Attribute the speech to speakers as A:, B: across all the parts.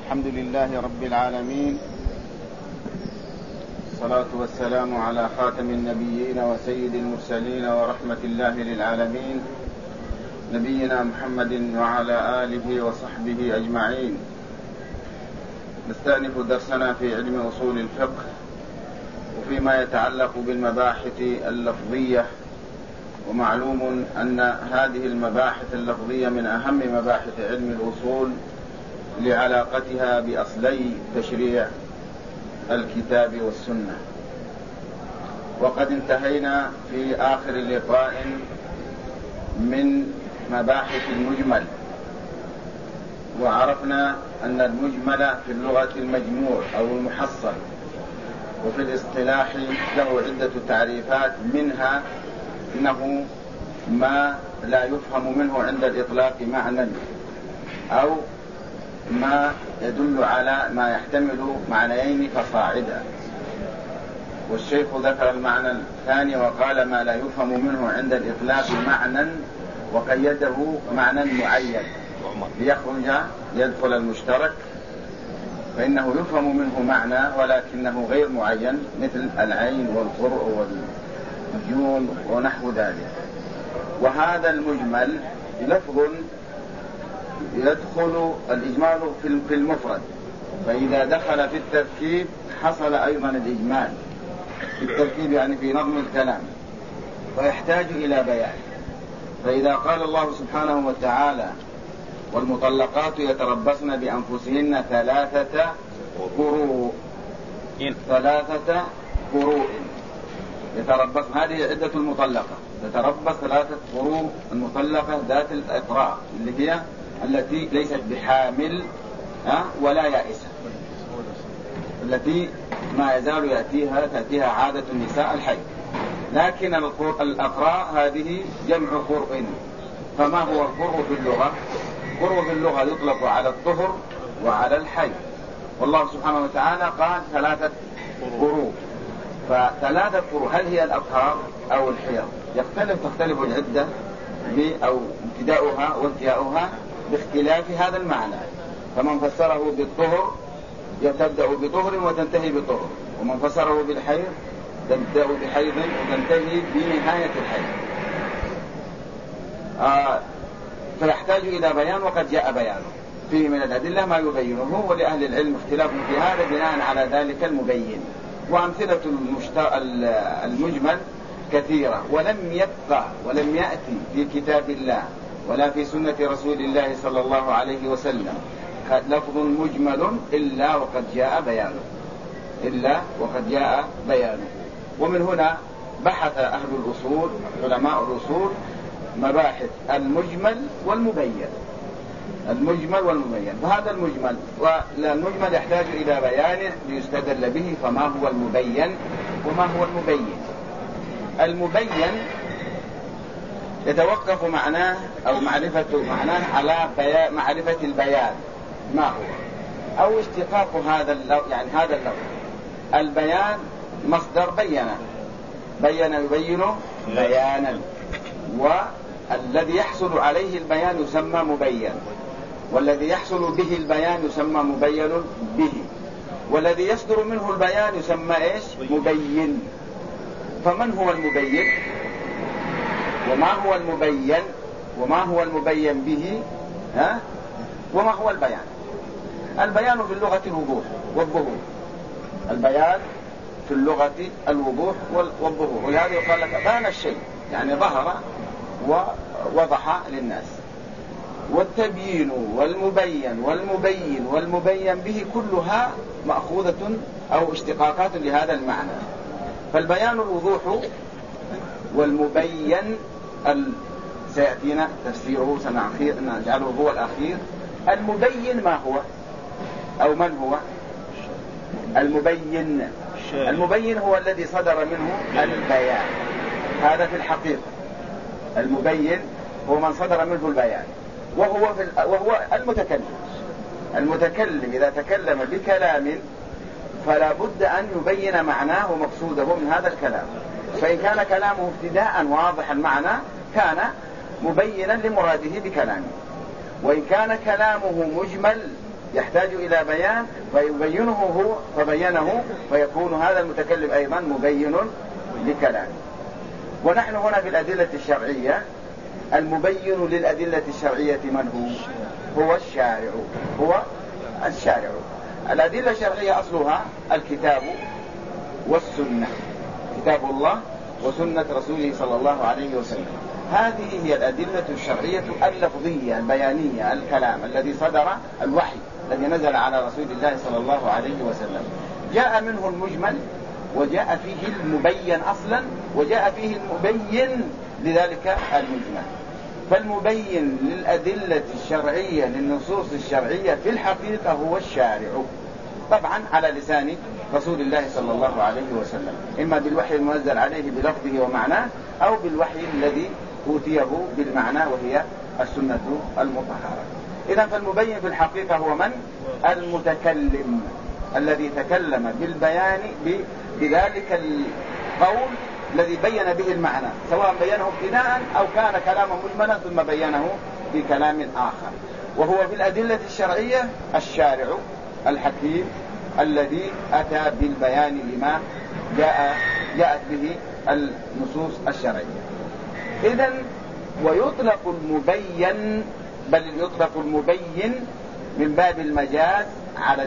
A: الحمد لله رب العالمين، الصلاة والسلام على خاتم النبيين وسيد المرسلين ورحمة الله للعالمين، نبينا محمد وعلى آله وصحبه أجمعين. نستأنف درسنا في علم أصول الفقه وفيما يتعلق بالمباحث اللفظية. ومعلوم أن هذه المباحث اللفظية من أهم مباحث علم الأصول لعلاقتها بأصلي تشريع الكتاب والسنة. وقد انتهينا في آخر لقاء من مباحث المجمل، وعرفنا أن المجمل في اللغة المجموع أو المحصل، وفي الاصطلاح له عدة تعريفات، منها إنه ما لا يفهم منه عند الإطلاق معنى، أو ما يدل على ما يحتمل معنيين فصاعدا. والشيخ ذكر المعنى الثاني وقال ما لا يفهم منه عند الإطلاق معنى، وقيده معنى معين ليخرج يدخل المشترك، فإنه يفهم منه معنى ولكنه غير معين، مثل العين والقرء والديون ونحو ذلك. وهذا المجمل لفظ يدخل الإجمال في المفرد، فإذا دخل في التركيب حصل أيضا الإجمال في التركيب، يعني في نظم الكلام، ويحتاج إلى بيان. فإذا قال الله سبحانه وتعالى والمطلقات يتربصن بأنفسهن ثلاثة قروء يتربصن، هذه عدة المطلقة، تتربص 3 قروء المطلقة ذات الإقراء، اللي هي التي ليست بحامل ولا يائسة، التي ما يزال تأتيها عادة النساء الحيض. لكن الأقراء هذه جمع قرء. فما هو القرء في اللغة؟ القرء في اللغة يطلق على الطهر وعلى الحيض، والله سبحانه وتعالى قال 3 قروء. ف3 قروء هل هي الأطهار أو الحيض؟ تختلف العدة أو ابتداؤها وانتهاؤها باختلاف هذا المعنى. فمن فسره بالطهر تبدأ بطهر وتنتهي بطهر، ومن فسره بالحيض تبدأ بحيض وتنتهي بنهاية الحيض. فيحتاج إلى بيان، وقد جاء بيانه فيه من الأدلة ما يبينه، ولأهل العلم اختلاف في هذا بناء على ذلك المبين. وأمثلة المجمل كثيرة، ولم يأتي في كتاب الله ولا في سنة رسول الله صلى الله عليه وسلم لفظ مجمل إلا وقد جاء بيانه. ومن هنا بحث أهل الأصول، علماء الأصول، مباحث المجمل والمبين. فهذا المجمل، والمجمل يحتاج إلى بيان ليستدل به. فما هو المبين وما هو المبين؟ المبين يتوقف معناه أو معرفة معناه على معرفة البيان ما هو، أو اشتقاق هذا اللفظ. البيان مصدر بين يبين بيانا، والذي يحصل عليه البيان يسمى مبين، والذي يحصل به البيان يسمى مبين به، والذي يصدر منه البيان يسمى مبين. فمن هو المبين وما هو المبين وما هو المبين به وما هو البيان؟ البيان في اللغة الوضوح والظهور. البيان في اللغة الوضوح والظهور، ولهذا يقال لك بان الشيء، يعني ظهر ووضح للناس. والتبيين والمبين والمبين به كلها مأخوذة أو اشتقاقات لهذا المعنى. فالبيان الوضوح، والمبين سيأتينا تفسيره، نجعله هو الأخير. المبين ما هو أو من هو المبين هو الذي صدر منه البيان. هذا في الحقيقة المبين هو من صدر منه البيان، وهو المتكلم إذا تكلم بكلام فلا بد أن يبين معناه ومقصوده من هذا الكلام. فإن كان كلامه ابتداء واضح المعنى كان مبينا لمراده بكلامه، وإن كان كلامه مجمل يحتاج إلى بيان فيبينه هو فبينه، فيكون هذا المتكلم أيضا مبين لكلامه. ونحن هنا في الأدلة الشرعية، المبين للأدلة الشرعية من هو؟ هو الشارع، هو الشارع. الأدلة الشرعية أصلها الكتاب والسنة، كتاب الله وسنة رسوله صلى الله عليه وسلم. هذه هي الأدلة الشرعية اللفظية البيانية، الكلام الذي صدر، الوحي الذي نزل على رسول الله صلى الله عليه وسلم. جاء منه المجمل وجاء فيه المبين أصلا وجاء فيه المبين لذلك المجمل. فالمبين للأدلة الشرعية للنصوص الشرعية في الحقيقة هو الشارع، طبعا على لسان رسول الله صلى الله عليه وسلم، إما بالوحي المنزل عليه بلفظه ومعناه أو بالوحي الذي أوتيه بالمعنى وهي السنة المطهرة. إذا فالمبين في الحقيقة هو من؟ المتكلم الذي تكلم بالبيان بذلك القول الذي بين به المعنى، سواء بينه ابتداء أو كان كلاما مجملا ثم بينه بكلام آخر. وهو في الأدلة الشرعية الشارع الحكيم الذي أتى بالبيان لما جاءت به النصوص الشرعية. إذن ويطلق المبين، بل يطلق المبين من باب المجاز على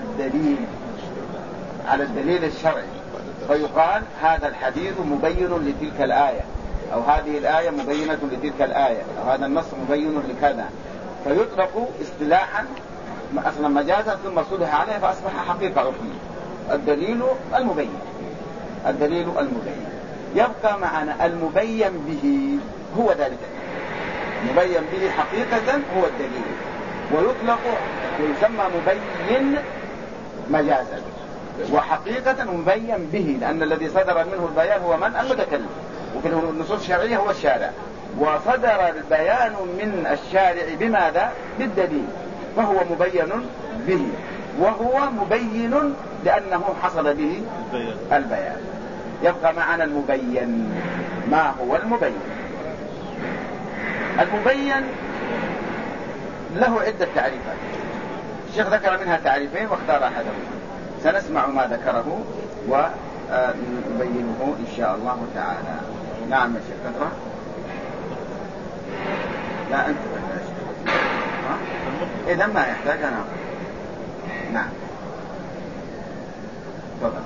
A: الدليل الشرعي، فيقال هذا الحديث مبين لتلك الآية، أو هذه الآية مبينة لتلك الآية، أو هذا النص مبين لكذا، فيطلق اصطلاحا أصلا مجازا ثم صلح عليه فأصبح حقيقة عرفية. الدليل المبين، الدليل المبين. يبقى معنا المبين به، هو ذلك مبين به حقيقة هو الدليل، ويطلق ويسمى مبين مجازا، وحقيقة مبين به، لأن الذي صدر منه البيان هو من؟ المتكلم، وفي النصوص الشرعية هو الشارع، وصدر البيان من الشارع بماذا؟ بالدليل، فهو مبين به، وهو مبين لأنه حصل به البيان. يبقى معنا المبين. ما هو المبين؟ المبين له عدة تعريفات، الشيخ ذكر منها تعريفين واختار أحدهم، سنسمع ما ذكره ونبينه إن شاء الله تعالى. نعم يا شيخ تقرأ؟ لا أنت إذا ما يحتاج أنا. نعم تفضل.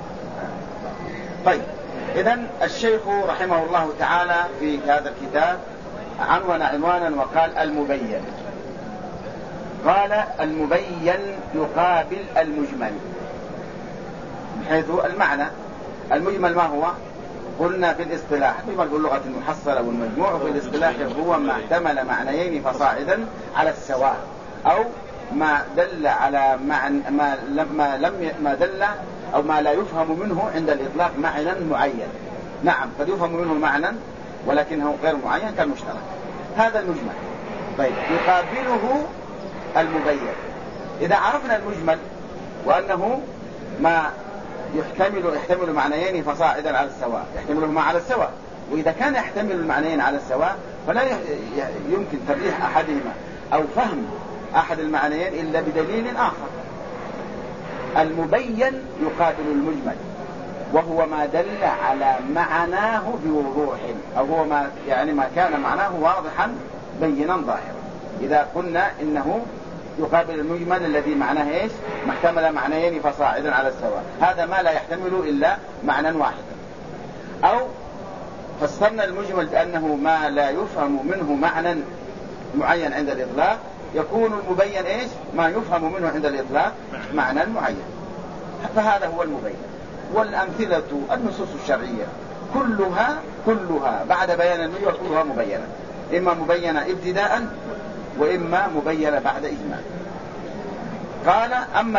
A: طيب، إذن الشيخ رحمه الله تعالى في هذا الكتاب عنوان عنوانا وقال المبين. قال المبين يقابل المجمل من حيث المعنى. المجمل ما هو؟ قلنا في الاصطلاح بما باللغة المحصلة والمجموع، في الاصطلاح هو ما احتمل معنيين فصاعدا على السواء، أو ما دل على ما دل أو ما لا يفهم منه عند الإطلاق معنى معين. نعم، قد يفهم منه معنى ولكنه غير معين كالمشترك، هذا المجمل. طيب، يقابله المبين. إذا عرفنا المجمل وأنه ما يحتمل معنيين فصاعدا على السواء، يحتملهما على السواء، وإذا كان يحتمل المعنيين على السواء فلا يمكن ترجيح أحدهما أو فهم أحد المعنيين إلا بدليل آخر. المبين يقابل المجمل، وهو ما دل على معناه بوضوح، أو هو ما كان معناه واضحا بينا ظاهرا. إذا قلنا إنه يقابل المجمل الذي معناه إيش؟ ما احتمل معنيين فصاعدا على السواء، هذا ما لا يحتمل إلا معنى واحدا. أو فسرنا المجمل بأنه ما لا يفهم منه معنى معين عند الإطلاق، يكون المبين إيش؟ ما يفهم منه عند الإطلاق معنى معين، فهذا هو المبين. والأمثلة النصوص الشرعية كلها بعد بيان المجمل كلها مبينة، إما مبينة ابتداء وإما مبينة بعد إجمال. قال أما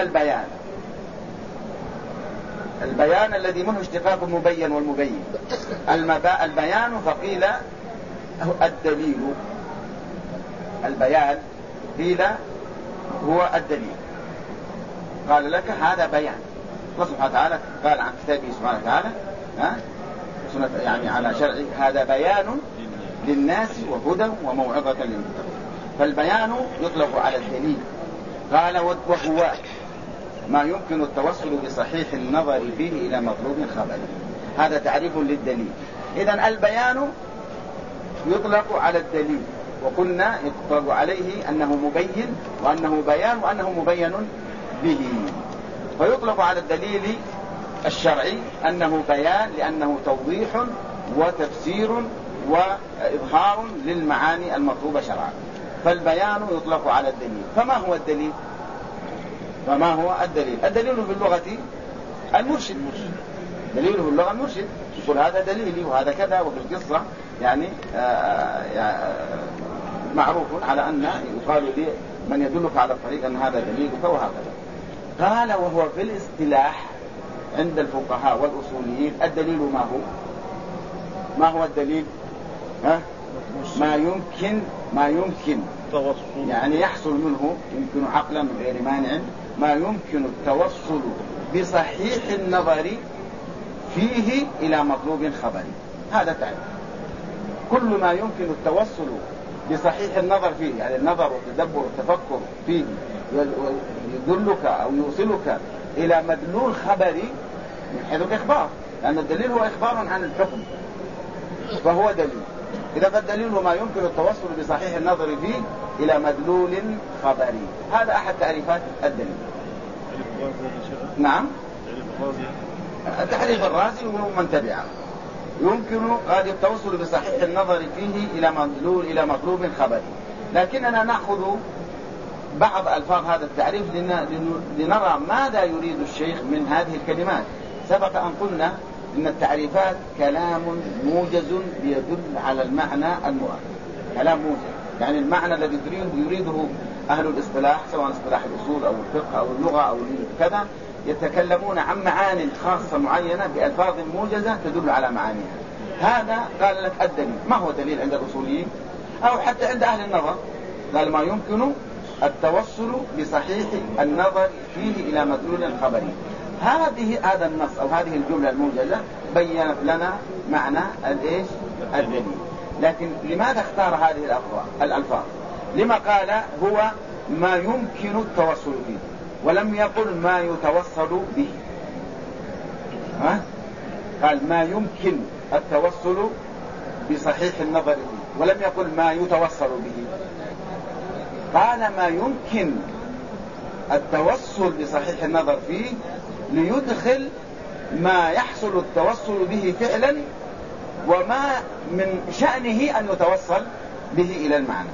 A: البيان الذي منه اشتقاق المبين والمبين، البيان فقيل الدليل، البيان قيل هو الدليل. قال لك هذا بيان. الله سبحانه وتعالى قال عن كتابه سبحانه وتعالى يعني على شرعه هذا بيان للناس وهدى وموعظة للمتقين. فالبيان يطلق على الدليل، قال وهو ما يمكن التوصل بصحيح النظر فيه إلى مطلوب خبري. هذا تعريف للدليل. إذن البيان يطلق على الدليل، وقلنا يطلق عليه أنه مبين وأنه بيان وأنه مبين به. فيطلق على الدليل الشرعي أنه بيان لأنه توضيح وتفسير وإظهار للمعاني المطلوبة شرعا. فالبيان يطلق على الدليل. فما هو الدليل؟ الدليل في اللغة المرشد. دليله في اللغة المرشد، يقول هذا دليلي وهذا كذا. وفي القصة يعني معروف على أن يقال لي من يدلك على الطريق أن هذا دليلك وهكذا. قال وهو في الاصطلاح عند الفقهاء والأصوليين الدليل ما هو الدليل؟ ما يمكن يعني يحصل منه، يمكن عقلا من غير مانع، ما يمكن التوصل بصحيح النظر فيه إلى مطلوب خبري. هذا تعريف. كل ما يمكن التوصل بصحيح النظر فيه، يعني النظر والتدبر والتفكر فيه يدلك أو يوصلك إلى مدلول خبري من حيث الإخبار، لأن الدليل هو إخبار عن الحكم فهو دليل. إذا فالدليل ما يمكن التوصل بصحيح النظر فيه إلى مدلول خبري. هذا أحد تعريفات الدليل. نعم، تحريف الرازي ومن تبعه. يمكن قد التوصل بصحيح النظر فيه إلى مطلوب خبري. لكننا نأخذ بعض ألفاظ هذا التعريف لنرى ماذا يريد الشيخ من هذه الكلمات. سبق أن قلنا إن التعريفات كلام موجز يدل على المعنى المراد. كلام موجز يعني المعنى الذي يريده أهل الاصطلاح، سواء اصطلاح الأصول أو الفقه أو اللغة أو كذا، يتكلمون عن معاني خاصة معينة بألفاظ موجزة تدل على معانيها. هذا قال لك الدليل. ما هو دليل عند الأصوليين أو حتى عند أهل النظر؟ قال ما يمكن التوصل بصحيح النظر فيه إلى مدلول خبري. هذا النص أو هذه الجملة الموجزة بيّنت لنا معنى الدليل. لكن لماذا اختار هذه الألفاظ؟ لما قال هو ما يمكن التوصل فيه ولم يقل ما يتوصل به؟ قال ما يمكن التوصل بصحيح النظر فيه ولم يقل ما يتوصل به. قال ما يمكن التوصل بصحيح النظر فيه ليدخل ما يحصل التوصل به فعلا وما من شأنه أن يتوصل به إلى المعنى.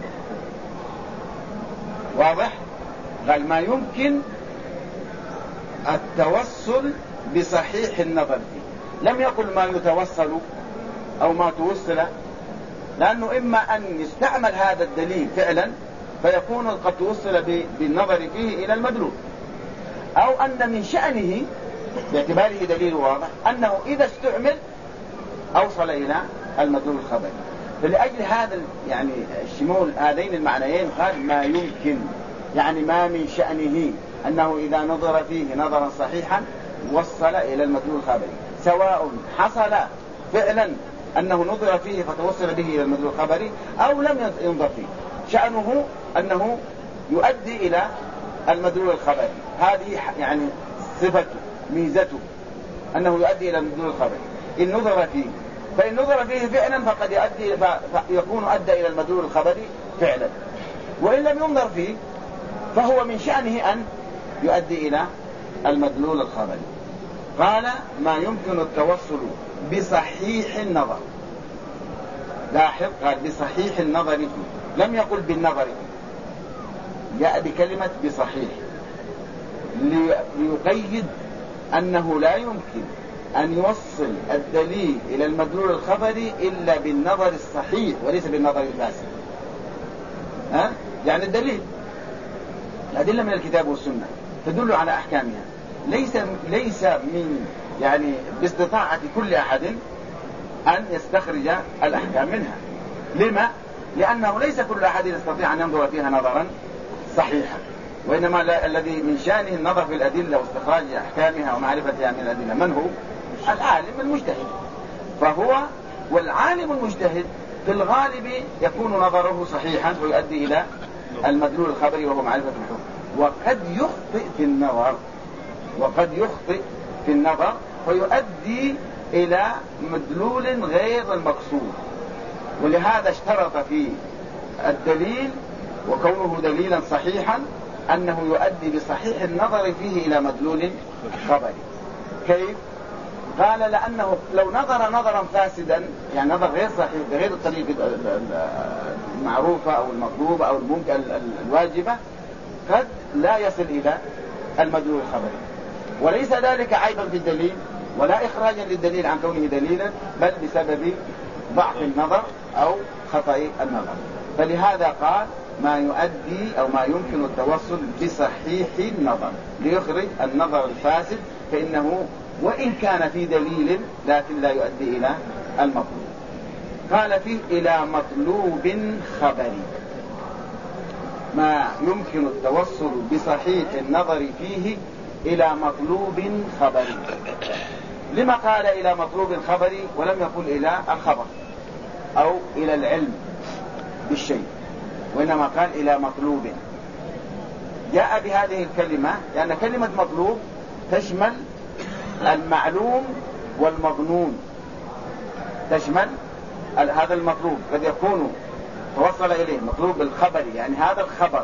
A: واضح؟ قال ما يمكن التوصل بصحيح النظر فيه، لم يقل ما يتوصل أو ما توصل، لأنه إما أن يستعمل هذا الدليل فعلا فيكون قد توصل بالنظر فيه إلى المدلول، أو أن من شأنه باعتباره دليل واضح أنه إذا استعمل أوصل إلى المدلول الخبري. فلأجل هذا يعني شمول هذين المعنيين قال ما يمكن، يعني ما من شأنه أنه إذا نظر فيه نظرا صحيحا وصل إلى المدلول الخبري، سواء حصل فعلا أنه نظر فيه فتوصل به إلى المدلول الخبري أو لم ينظر فيه، شأنه أنه يؤدي إلى المدلول الخبري. هذه يعني صفته ميزته أنه يؤدي إلى المدلول الخبري. إن نظر فيه، فإن نظر فيه فعلا فقد يكون أدى إلى المدلول الخبري فعلا، وإن لم ينظر فيه فهو من شأنه أن يؤدي إلى المدلول الخبري. قال ما يمكن التوصل بصحيح النظر. لاحظ قال بصحيح النظر فيه، لم يقل بالنظر فيه، جاء بكلمة بصحيح ليقيد أنه لا يمكن أن يوصل الدليل إلى المدلول الخبري إلا بالنظر الصحيح وليس بالنظر الفاسد. يعني الدليل الأدلة من الكتاب والسنة تدل على أحكامها، ليس من يعني باستطاعة كل أحد أن يستخرج الأحكام منها. لما؟ لأنه ليس كل أحد يستطيع أن ينظر فيها نظرا صحيحا، وإنما الذي من شأنه النظر في الأدلة واستخراج أحكامها ومعرفتها من الأدلة من هو؟ العالم المجتهد. فهو والعالم المجتهد في الغالب يكون نظره صحيحا ويؤدي إلى المدلول الخبري وهو معرفة الحكم، وقد يخطئ في النظر، وقد يخطئ في النظر فيؤدي إلى مدلول غير المقصود. ولهذا اشترط في الدليل وكونه دليلا صحيحا أنه يؤدي بصحيح النظر فيه إلى مدلول خبري. كيف؟ قال لأنه لو نظر نظرا فاسدا، يعني نظر غير صحيح بغير الطريقة المعروفة أو المطلوبة أو الممكن الواجبة، قد لا يصل إلى المدلول الخبري، وليس ذلك عيبا في الدليل ولا إخراجا للدليل عن كونه دليلا، بل بسبب ضعف النظر أو خطأ النظر. فلهذا قال ما يؤدي أو ما يمكن التوصل بصحيح النظر ليخرج النظر الفاسد، فإنه وإن كان في دليل لكن لا يؤدي إلى المطلوب. قال فيه إلى مطلوب خبري، ما يمكن التوصل بصحيح النظر فيه إلى مطلوب خبري. لما قال إلى مطلوب خبري ولم يقل إلى الخبر أو إلى العلم بالشيء، وإنما قال إلى مطلوب؟ جاء بهذه الكلمة لأن كلمة مطلوب تشمل المعلوم والمظنون، تشمل هذا المطلوب قد يكون توصل إليه مطلوب الخبري، يعني هذا الخبر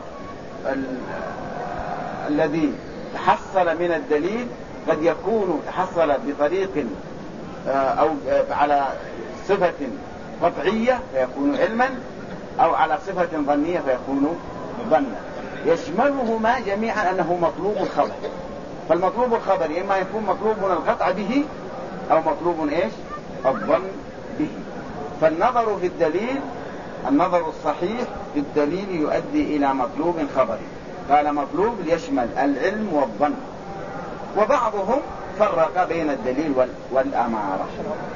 A: الذي تحصل من الدليل قد يكون تحصل بطريق أو على صفة قطعية فيكون علما، أو على صفة ظنية فيكون ظنا، يشملهما جميعا أنه مطلوب الخبر. فالمطلوب الخبر إما يكون مطلوب القطع به أو مطلوب إيش؟ الظن به. فالنظر في الدليل، النظر الصحيح في الدليل يؤدي إلى مطلوب خبري. قال مطلوب يشمل العلم والظن. وبعضهم فرق بين الدليل والأمارة،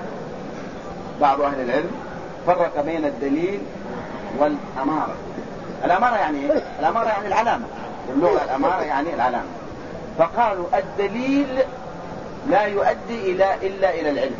A: بعض أهل العلم فرق بين الدليل والأمارة. الأمارة يعني إيه؟ الأمارة يعني العلامة، واللغة الأمارة يعني العلامة. فقالوا الدليل لا يؤدي إلا إلى العلم.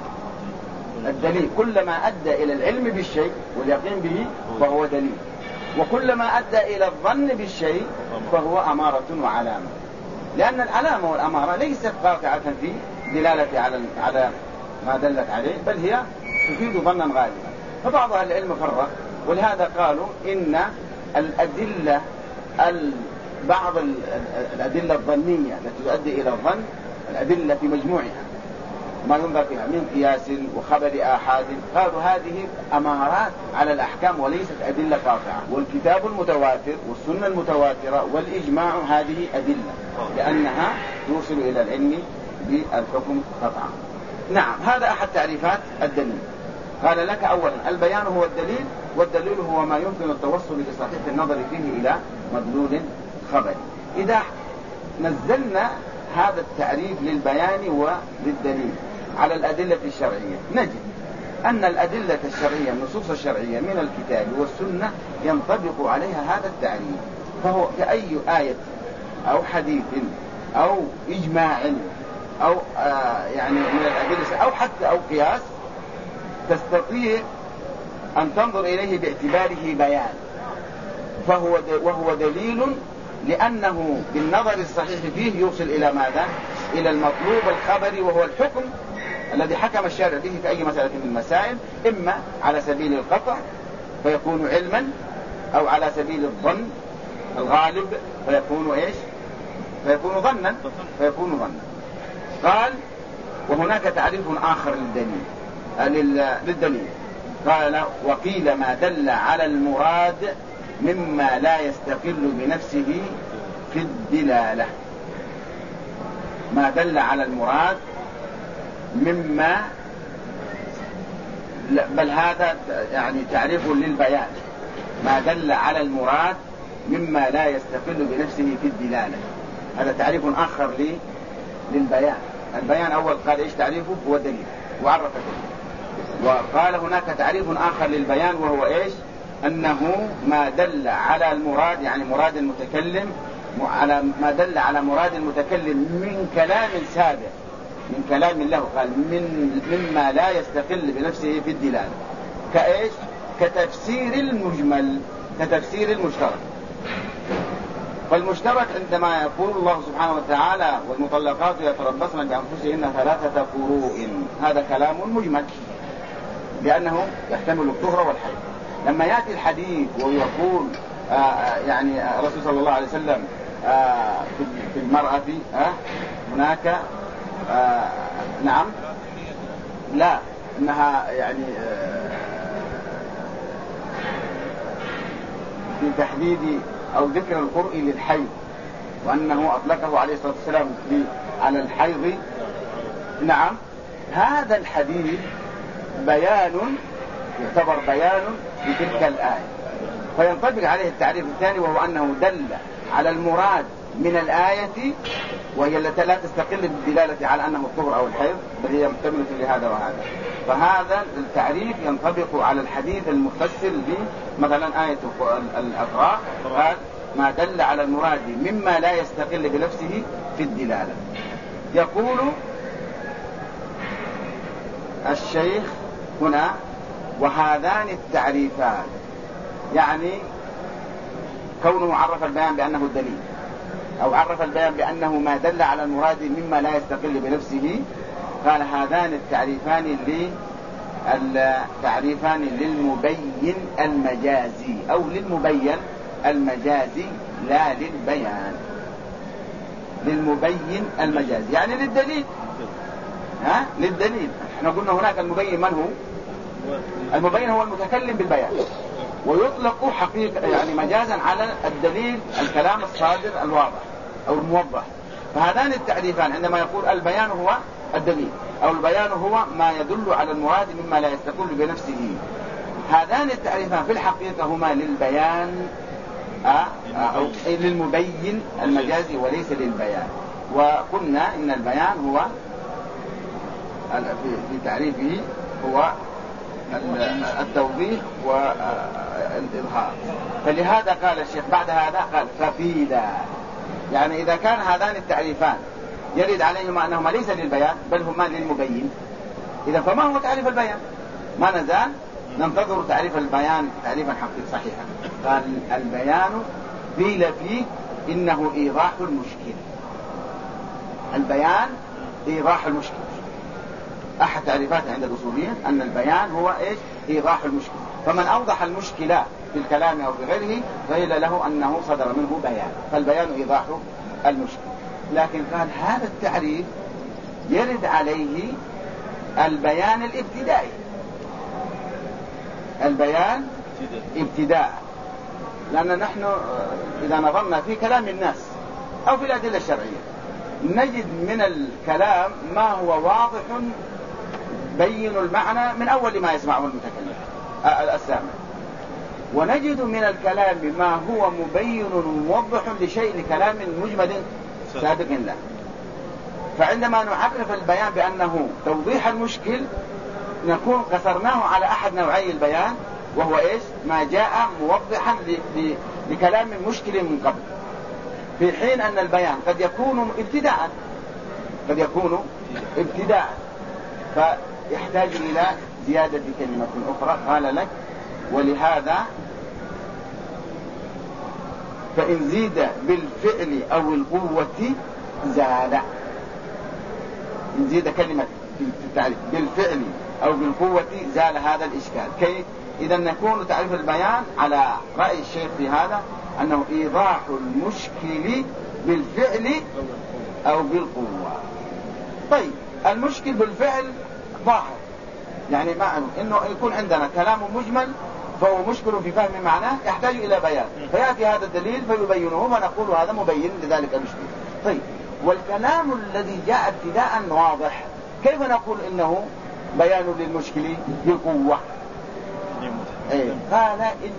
A: الدليل كلما أدى إلى العلم بالشيء واليقين به فهو دليل، وكلما أدى إلى الظن بالشيء فهو أمارة وعلامة. لأن العلامة والأمارة ليست قاطعة في دلالة على ما دلت عليه، بل هي تفيد ظنا غالبا. فبعض أهل العلم فرق، ولهذا قالوا إن الأدلة بعض الأدلة الظنية التي تؤدي إلى الظن، الأدلة في مجموعها ما ينظر فيها من قياس وخبر آحاد، قالوا هذه أمارات على الأحكام وليست أدلة قاطعة. والكتاب المتواتر والسنة المتواترة والإجماع هذه أدلة، لأنها توصل إلى العلم بالحكم قطعا. نعم، هذا أحد تعريفات الدليل. قال لك أولا البيان هو الدليل، والدليل هو ما يمكن التوصل بصحيح النظر فيه إلى مدلول خبري. إذا نزلنا هذا التعريف للبيان وللدليل على الأدلة الشرعية نجد أن الأدلة الشرعية، النصوص الشرعية من الكتاب والسنة ينطبق عليها هذا التعريف. فهو كأي آية أو حديث أو إجماع أو يعني من الأدلة أو حتى أو قياس تستطيع أن تنظر إليه باعتباره بيان، وهو دليل، لأنه بالنظر الصحيح فيه يوصل إلى ماذا؟ إلى المطلوب الخبري، وهو الحكم الذي حكم الشارع به في أي مسألة من المسائل، إما على سبيل القطع فيكون علما، أو على سبيل الظن الغالب فيكون إيش؟ فيكون ظنا. قال وهناك تعريف آخر للدليل. قال وقيل ما دل على المراد مما لا يستقل بنفسه في الدلالة. ما دل على المراد مما، بل هذا يعني تعريف للبيان. ما دل على المراد مما لا يستقل بنفسه في الدلالة، هذا تعريف آخر للبيان. البيان أول قال إيش تعريفه؟ هو الدليل، وعرف الدليل. وقال هناك تعريف آخر للبيان وهو إيش؟ أنه ما دل على المراد، يعني مراد المتكلم، على ما دل على مراد المتكلم من كلام سابق، من كلام له، قال مما لا يستقل بنفسه في الدلالة. كإيش؟ كتفسير المجمل، كتفسير المشترك. فالمشترك عندما يقول الله سبحانه وتعالى والمطلقات يتربصن بأنفسهن 3 قروء، هذا كلام مجمل لأنه يحتمل الطهر والحيض. لما يأتي الحديث ويقول يعني الرسول صلى الله عليه وسلم في المرأة هناك نعم لا انها يعني في تحديد او ذكر القرء للحيض، وانه اطلقه عليه الصلاه والسلام على الحيض، نعم هذا الحديث بيان يعتبر بيان لتلك الآية، فينطبق عليه التعريف الثاني، وهو أنه دل على المراد من الآية، وهي التي لا تستقل بالدلالة على أنه الطهر أو الحيض، بل هي محتملة لهذا وهذا. فهذا التعريف ينطبق على الحديث المفسر مثلا آية الأقراء، قال ما دل على المراد مما لا يستقل بنفسه في الدلالة. يقول الشيخ هنا وهذان التعريفان، يعني كونه عرف البيان بأنه الدليل، أو عرف البيان بأنه ما دل على المراد مما لا يستقل بنفسه، قال هذان التعريفان للمبين المجازي، أو للمبين المجازي لا للبيان، للمبين المجازي يعني للدليل، للدليل. احنا قلنا هناك المبين من هو؟ المبين هو المتكلم بالبيان، ويطلق حقيقة يعني مجازا على الدليل الكلام الصادر الواضح أو الموضح. فهذان التعريفان عندما يقول البيان هو الدليل، أو البيان هو ما يدل على المراد مما لا يستقل بنفسه، هذان التعريفان في الحقيقة هما للبيان أو للمبين المجازي وليس للبيان. وقلنا إن البيان هو في تعريفه هو التوضيح والإظهار. فلهذا قال الشيخ بعد هذا قال ففيدا، يعني إذا كان هذان التعريفان يرد عليهما أنهما ليس للبيان بل هما للمبين، إذا فما هو تعريف البيان؟ ما نزال ننتظر تعريف البيان تعريفا حقيقي صحيحا. قال البيان قيل فيه إنه إيضاح المشكل. البيان إيضاح المشكل، أحد تعريفاته عند الأصوليين أن البيان هو إيش؟ إيضاح المشكل. فمن أوضح المشكلة في الكلام أو في غيره قيل له أنه صدر منه بيان، فالبيان إيضاح المشكل. لكن قال هذا التعريف يرد عليه البيان الابتدائي، البيان ابتداء، لأن نحن إذا نظرنا في كلام الناس أو في الأدلة الشرعية نجد من الكلام ما هو واضح بين المعنى من أول ما يسمعه المتكلم السامع، ونجد من الكلام ما هو مبين وموضح لكلام مجمد سابق له. فعندما نعرف البيان بأنه توضيح المشكل نكون قصرناه على أحد نوعي البيان، وهو إيش؟ ما جاء موضحا لكلام مشكل من قبل، في حين أن البيان قد يكون ابتداء، قد يكون ابتداء، فيحتاج إلى زيادة كلمة أخرى. قال لك ولهذا فإن زيد بالفعل أو القوة زال. إن زيد كلمة في التعريف بالفعل أو بالقوة زال هذا الإشكال. كيف؟ إذا نكون تعريف البيان على رأي الشيخ في هذا أنه إيضاح المشكل بالفعل أو بالقوة. طيب المشكل بالفعل ظاهر، يعني معنى إنه يكون عندنا كلام مجمل فهو مشكل في فهم معناه يحتاج إلى بيان، فيأتي هذا الدليل فيبينه ونقول هذا مبين لذلك المشكل. طيب والكلام الذي جاء ابتداء واضح كيف نقول إنه بيان للمشكل بالقوة؟ قال إن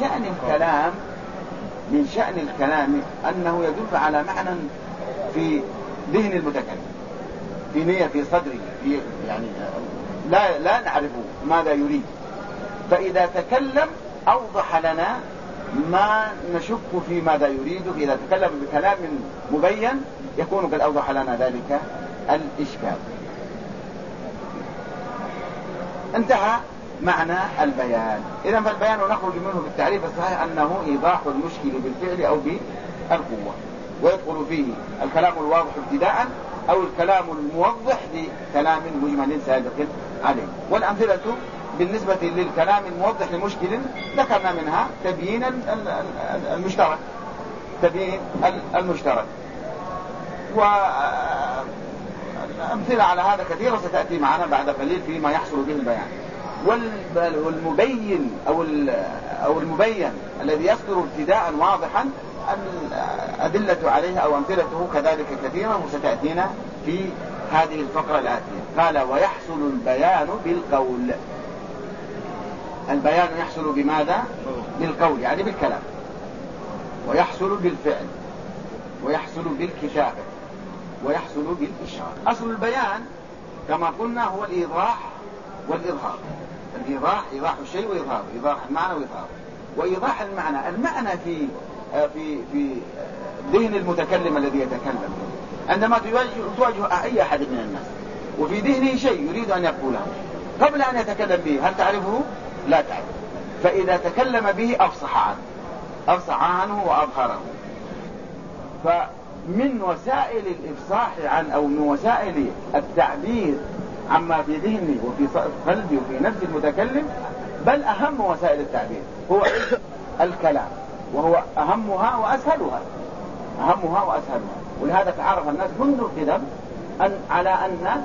A: من شأن الكلام أنه يدل على معنى في ذهن المتكلم، في نية في صدره، في يعني لا نعرف ماذا يريد، فإذا تكلم أوضح لنا ما نشك في ماذا يريد. إذا تكلم بكلام مبين يكون قد أوضح لنا ذلك الإشكال. انتهى معنى البيان. إذا فالبيان نخرج منه بالتعريف الصحيح أنه إيضاح المشكل بالفعل أو القوة، ويدخل فيه الكلام الواضح ابتداء أو الكلام الموضح لكلام مجمل سابق عليه. والأمثلة بالنسبة للكلام الموضح لمشكل ذكرنا منها تبيين المشترك، تبيين المشترك، والأمثلة على هذا كثيرة ستأتي معنا بعد قليل فيما يحصل به البيان. والمبين أو المبين الذي يصدر ابتداء واضحا الأدلة عليه أو أمثلته كذلك كثيرة وستأتينا في هذه الفقرة الآتية. قال ويحصل البيان بالقول. البيان يحصل بماذا؟ بالقول يعني بالكلام، ويحصل بالفعل، ويحصل بالكتابة، ويحصل بالإشارة. أصل البيان كما قلنا هو الإيضاح والإظهار. الإيضاح إيضاح الشيء وإظهاره، إيضاح المعنى وإظهاره. وإيضاح المعنى في ذهن المتكلم الذي يتكلم عندما تواجه أي أحد من الناس وفي ذهنه شيء يريد أن يقوله قبل أن يتكلم به، هل تعرفه؟ لا تعرف. فإذا تكلم به أفصح عنه وأظهره. فمن وسائل الإفصاح عن أو من وسائل التعبير عما في ذهنه وفي قلبه وفي نفس المتكلم، بل أهم وسائل التعبير هو الكلام، وهو أهمها وأسهلها. ولهذا تعرف الناس منذ القدم على أن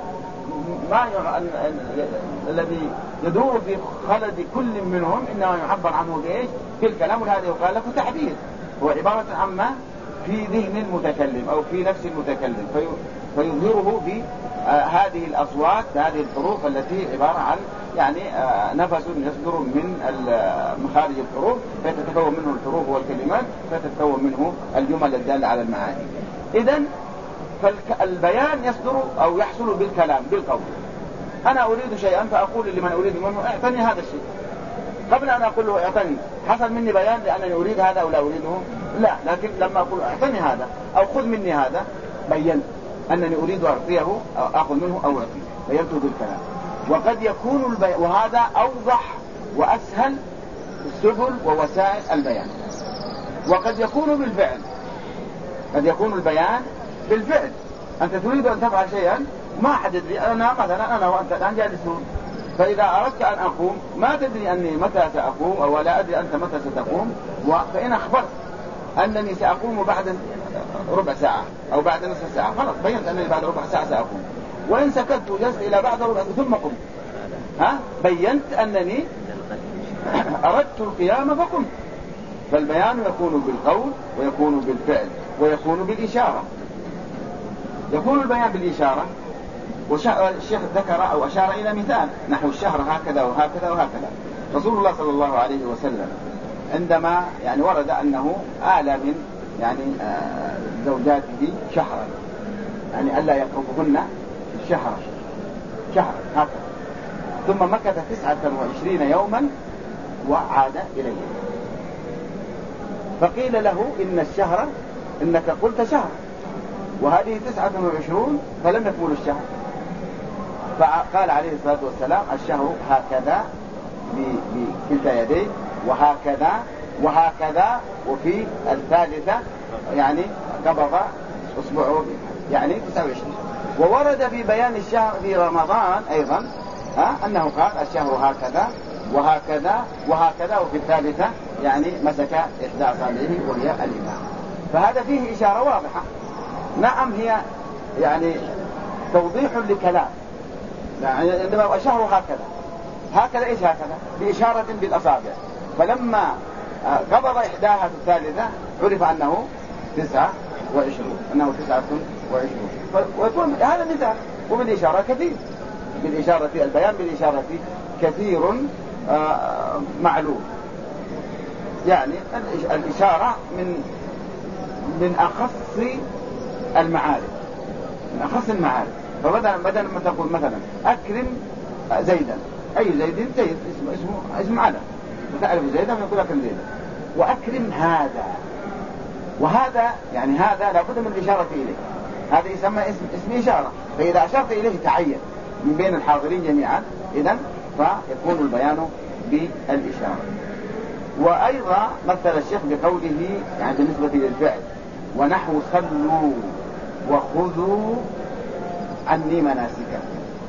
A: الذي يدور في خلد كل منهم إنما يعبر عنه بإيش؟ في الكلام. ولهذا يقال له تعبير، هو عبارة عما في ذهن المتكلم أو في نفس المتكلم، فيظهره بهذه الأصوات، هذه الحروف التي عبارة عن يعني نفس يصدر من مخارج الحروف، فتتكون منه الحروف والكلمات، فتتكون منه الجمل الدالة على المعاني. إذن فالبيان يصدر أو يحصل بالكلام بالقول. أنا أريد شيئا فأقول لمن أريد منه اعطني هذا الشيء، قبل أن أقول له اعطني حصل مني بيان لأنني أريد هذا أو لا أريده؟ لا. لكن لما أقول اعطني هذا أو خذ مني هذا، بينت أنني أريد أعطيه أو أخذ منه أو أعطيه، بينته بالكلام. وقد يكون وهذا أوضح وأسهل السبل ووسائل البيان. وقد يكون بالفعل، قد يكون البيان بالفعل. أنت تريد أن تفعل شيئا ما أحد يدري، أنا وأنت الآن جالسون، فإذا أردت أن أقوم ما تدري أني متى سأقوم أو لا أدري أنت متى ستقوم، فإن أخبرت أنني سأقوم بعد ربع ساعة أو بعد نصف ساعة، خلاص بينت أنني بعد ربع ساعة سأقوم. وإن سكت وجلست إلى بعد ربع ثم قمت، بينت أنني أردت القيام فقمت. فالبيان يكون بالقول ويكون بالفعل ويكون بالإشارة. يكون البيان بالإشارة، والشيخ ذكر أو أشار إلى مثال نحو الشهر هكذا وهكذا وهكذا. رسول الله صلى الله عليه وسلم عندما يعني ورد أنه آل من يعني زوجاته شهرا، يعني ألا يقربهن شهر هكذا، ثم مكث 29 يوما وعاد إليه. فقيل له إن الشهر إنك قلت شهر وهذه 29 فلم يكمل الشهر. فقال عليه الصلاة والسلام الشهر هكذا بكلتا يديه، وهكذا وهكذا، وفي الثالثة يعني قبض أسبوعه يعني 29. وورد في بيان الشهر في رمضان أيضا أنه قال الشهر هكذا وهكذا وهكذا، وفي الثالثة يعني مسك إحدى أصابعه وهي الإمام. فهذا فيه إشارة واضحة. نعم هي يعني توضيح لكلام، يعني عندما الشهر هكذا إيش هكذا؟ بإشارة بالأصابع. فلما قبض إحداها في الثالثة عرف أنه 29 ويكون هذا مثال. وبالإشارة كثير، بالإشارة في البيان بالإشارة في كثير معلوم. يعني الإشارة من أخص المعارف، فبدل ما تقول مثلا أكرم زيدا، أي زيد زيد اسم علم، فتعرف زيدا فيقول أكرم زيدا. وأكرم هذا، وهذا يعني هذا لابد من الإشارة إليه، هذا يسمى اسم إشارة. فإذا أشرت إليه تعين من بين الحاضرين جميعا، إذن فيكون البيان بالإشارة. وأيضا مثل الشيخ بقوله يعني بالنسبة للفعل ونحو صلوا وخذوا عني مناسككم.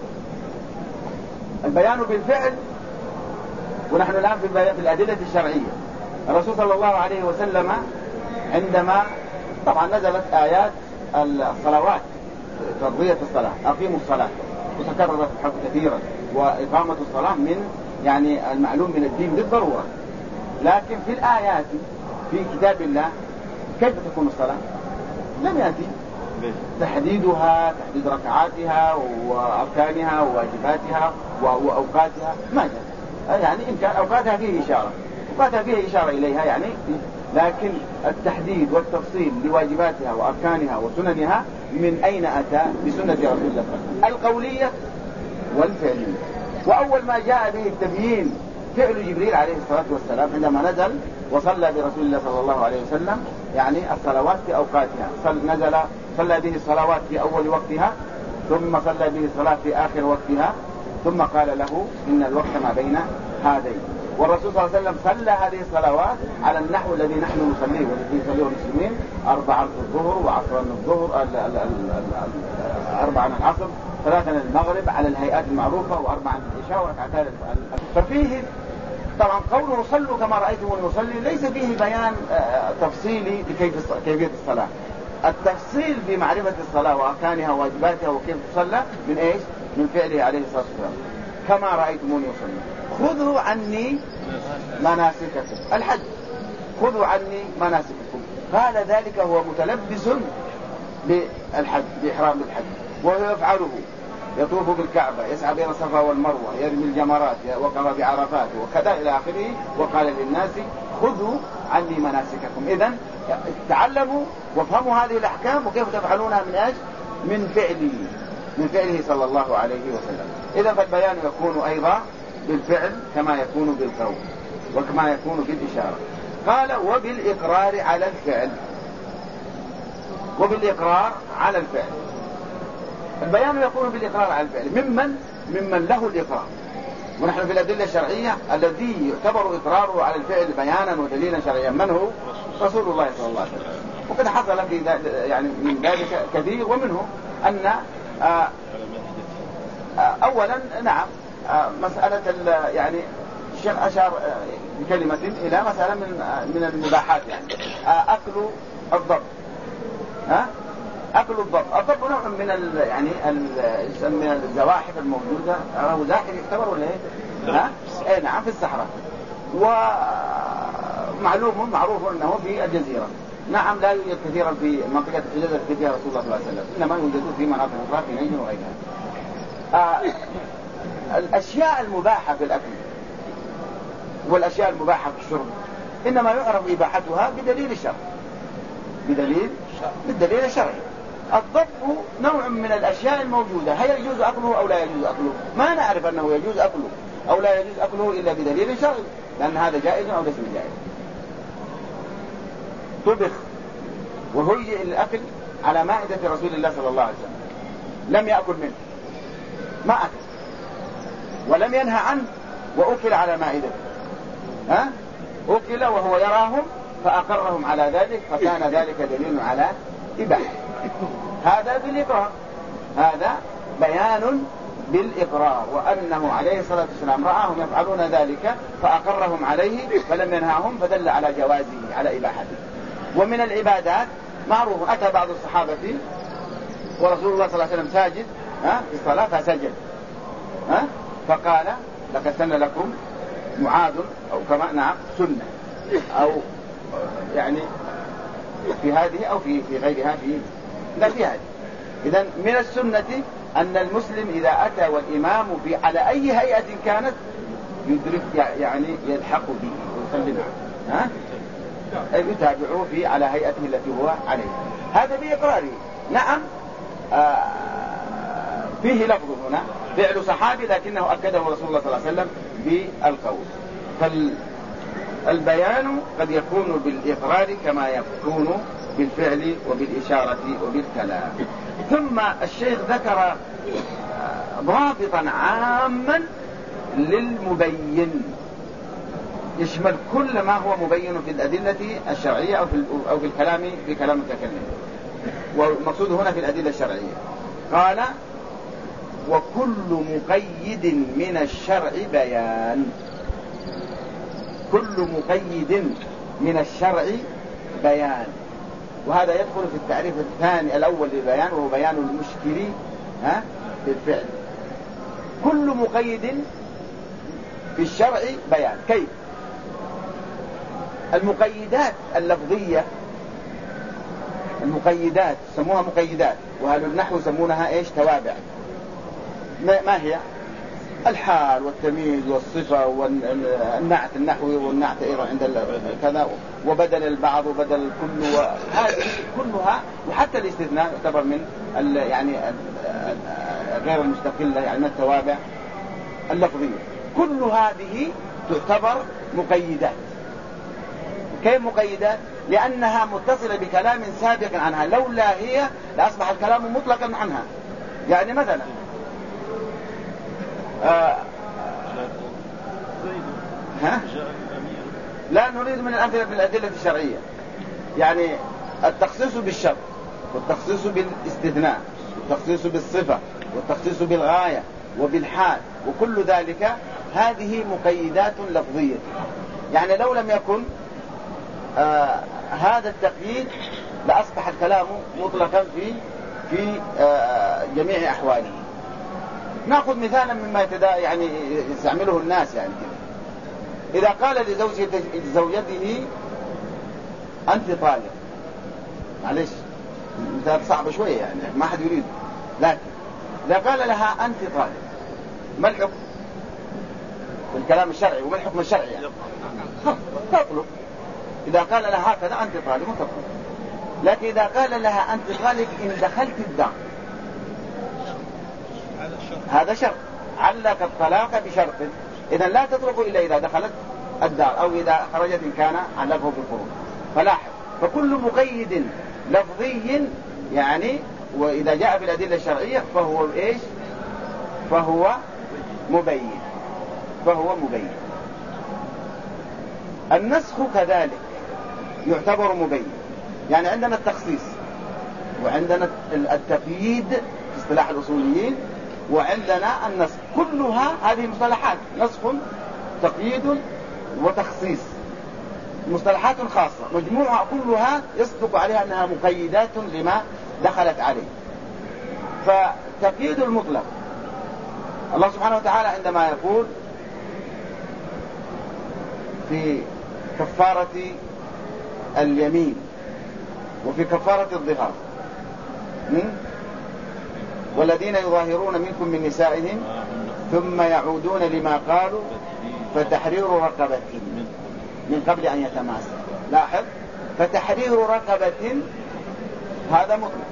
A: البيان بالفعل، ونحن الآن في الأدلة الشرعية. الرسول صلى الله عليه وسلم عندما طبعا نزلت آيات الصلوات، تقضية الصلاة، أقيموا الصلاة، وتكررت الحق كثيرا، وإقامة الصلاة من يعني المعلوم من الدين بالضرورة. لكن في الآيات في كتاب الله كيف تكون الصلاة؟ لم يأتي تحديدها، تحديد ركعاتها وأركانها وواجباتها وأوقاتها، ما جاء. يعني إن كان أوقاتها فيه إشارة، أوقاتها فيه إشارة إليها يعني، لكن التحديد والتفصيل لواجباتها وأركانها وسننها من أين أتى؟ بسنة رسول الله صلى الله عليه وسلم القولية والفعلية. وأول ما جاء به التبيين فعل جبريل عليه الصلاة والسلام عندما نزل وصلى برسول الله صلى الله عليه وسلم يعني الصلوات في أوقاتها، صلى به الصلوات في أول وقتها، ثم صلى به الصلاة في آخر وقتها، ثم قال له إن الوقت ما بين هذين. والرسول صلى الله عليه وسلم صلى هذه الصلوات على النحو الذي نحن نصليه والذي يصليه المسلمين: 4 الظهر، و10 الظهر، 4 العصر، 3 المغرب على الهيئات المعروفة، و4 العشاء، وركعتان. ففيه طبعا قوله صلوا كما رأيتموني يصلي ليس فيه بيان تفصيلي لكيفية الصلاة. التفصيل بمعرفة الصلاة وأركانها وواجباتها وكيف تصلى من إيش؟ من فعله عليه الصلاة والسلام: كما رأيتموني يصلي. خذوا عني مناسككم، الحج، خذوا عني مناسككم. قال ذلك هو متلبس بالحج، بإحرام الحج، وهو يفعله، يطوف بالكعبة، يسعى بين الصفا والمروة، يرمي الجمرات، وقف بعرفات وكذا إلى آخره. وقال للناس خذوا عني مناسككم. إذن تعلموا وافهموا هذه الأحكام وكيف تفعلونها من أجل من فعله صلى الله عليه وسلم. إذا فالبيان يكون أيضا بالفعل كما يكون بالقول وكما يكون بالإشارة. قال وبالإقرار على الفعل، وبالإقرار على الفعل. البيان يكون بالإقرار على الفعل ممن له الإقرار. ونحن في الأدلة الشرعية الذي يعتبر إقراره على الفعل بيانا ودليلا شرعيا من هو؟ رسول الله صلى الله عليه وسلم. وقد حصل في يعني من ذلك كثير، ومنه أن أولا نعم مسألة يعني الشيخ أشار بكلمة إلى مسألة من المباحات، يعني أكل الضب. أكل الضب، الضب نوع من يعني من الزواحف الموجودة. هو زاحف يعتبر ولا إيه؟ إيه نعم، في الصحراء، ومعروف أنه في الجزيرة. نعم لا يوجد كثيرا في منطقة الحجاز التي فيها رسول الله صلى الله عليه وسلم، إنما يوجد في مناطق أخرى في نجد وغيرها. الأشياء المباحة في الأكل والأشياء المباحة في الشرب إنما يعرف إباحتها بدليل الشرع، بالدليل الشرعي. الضب نوع من الأشياء الموجودة، هل يجوز أكله أو لا يجوز أكله؟ ما نعرف أنه يجوز أكله أو لا يجوز أكله إلا بدليل شرعي، لأن هذا جائز أو ليس جائز. طبخ وهيئ الأكل على مائدة رسول الله صلى الله عليه وسلم، لم يأكل منه، ما أكل ولم ينهى عنه، وأكل على مائدته. أكل وهو يراهم فأقرهم على ذلك، فكان ذلك دليل على إباحة. هذا بالإقرار، هذا بيان بالإقرار، وأنه عليه الصلاة والسلام رآهم يفعلون ذلك فأقرهم عليه فلم ينهاهم، فدل على جوازه، على إباحته. ومن العبادات معروف، أتى بعض الصحابة ورسول الله صلى الله عليه وسلم ساجد في الصلاة فسجد، فقال لقد سن لكم معاذ، أو كما نعم سنة، أو يعني في هذه أو في غيرها، في هذه. إذن من السنة أن المسلم إذا أتى والإمام على أي هيئة كانت يدرك، يعني يلحق به ويسلم عنه، يتابعه على هيئته التي هو عليها. هذا بإقراره. نعم فيه لفظ هنا فعل صحابي، لكنه أكده رسول الله صلى الله عليه وسلم بالقول. فالبيان قد يكون بالإقرار كما يكون بالفعل وبالإشارة وبالكلام. ثم الشيخ ذكر ضابطا عاما للمبين، يشمل كل ما هو مبين في الأدلة الشرعية أو في الكلام بكلام المتكلم. والمقصود هنا في الأدلة الشرعية. قال وكل مقيد من الشرع بيان. كل مقيد من الشرع بيان. وهذا يدخل في التعريف الثاني الأول للبيان، وهو بيان المشكل بالفعل. كل مقيد في الشرع بيان. كيف؟ المقيدات اللفظية، المقيدات سموها مقيدات، وأهل النحو يسمونها ايش؟ توابع. ما هي؟ الحال والتمييز والصفة والنعت النحوي والنعت أيضا عند كذا، وبدل البعض وبدل الكل، وهذه كلها، وحتى الاستثناء يعتبر من يعني غير المستقلة، يعني من التوابع اللفظية. كل هذه تعتبر مقيدات. كيف مقيدات؟ لأنها متصلة بكلام سابق عنها، لولا هي لأصبح الكلام مطلقا عنها. يعني مثلا لا نريد من الأمثلة بالأدلة الشرعية، يعني التخصيص بالشرط، والتخصيص بالاستثناء، والتخصيص بالصفة، والتخصيص بالغاية وبالحال، وكل ذلك هذه مقيدات لفظية. يعني لو لم يكن هذا التقييد لأصبح الكلام مطلقا في جميع أحواله. نأخذ مثالا مما يعني يستعمله الناس. يعني إذا قال لزوجته أنت طالق، معلش مثال صعب شوية يعني ما حد يريد، لكن إذا قال لها أنت طالق، ما الحكم في الكلام الشرعي وما الحكم الشرعي؟ يعني تطلق. إذا قال لها هكذا أنت طالق تطلق. لكن إذا قال لها أنت طالق إن دخلت الدار، هذا شرط، علق الطلاق بشرط. إذا لا تطلق إلا إذا دخلت الدار، أو إذا خرجت إن كان علقه بالخروج. فلاحظ، فكل مقيد لفظي يعني، وإذا جاء في الأدلة الشرعية فهو إيش؟ فهو مبين. فهو مبين. النسخ كذلك يعتبر مبين. يعني عندنا التخصيص، وعندنا التقييد في اصطلاح الأصوليين، وعندنا النسخ. كلها هذه مصطلحات، نسخ تقييد وتخصيص، مصطلحات خاصة مجموعة كلها يصدق عليها أنها مقيدات لما دخلت عليه. فتقييد المطلق، الله سبحانه وتعالى عندما يقول في كفارة اليمين وفي كفارة الظهار، والذين يظاهرون منكم من نسائهم ثم يعودون لما قالوا فتحرير رقبة من قبل أن يتماسا. لاحظ، فتحرير رقبة هذا مطلق.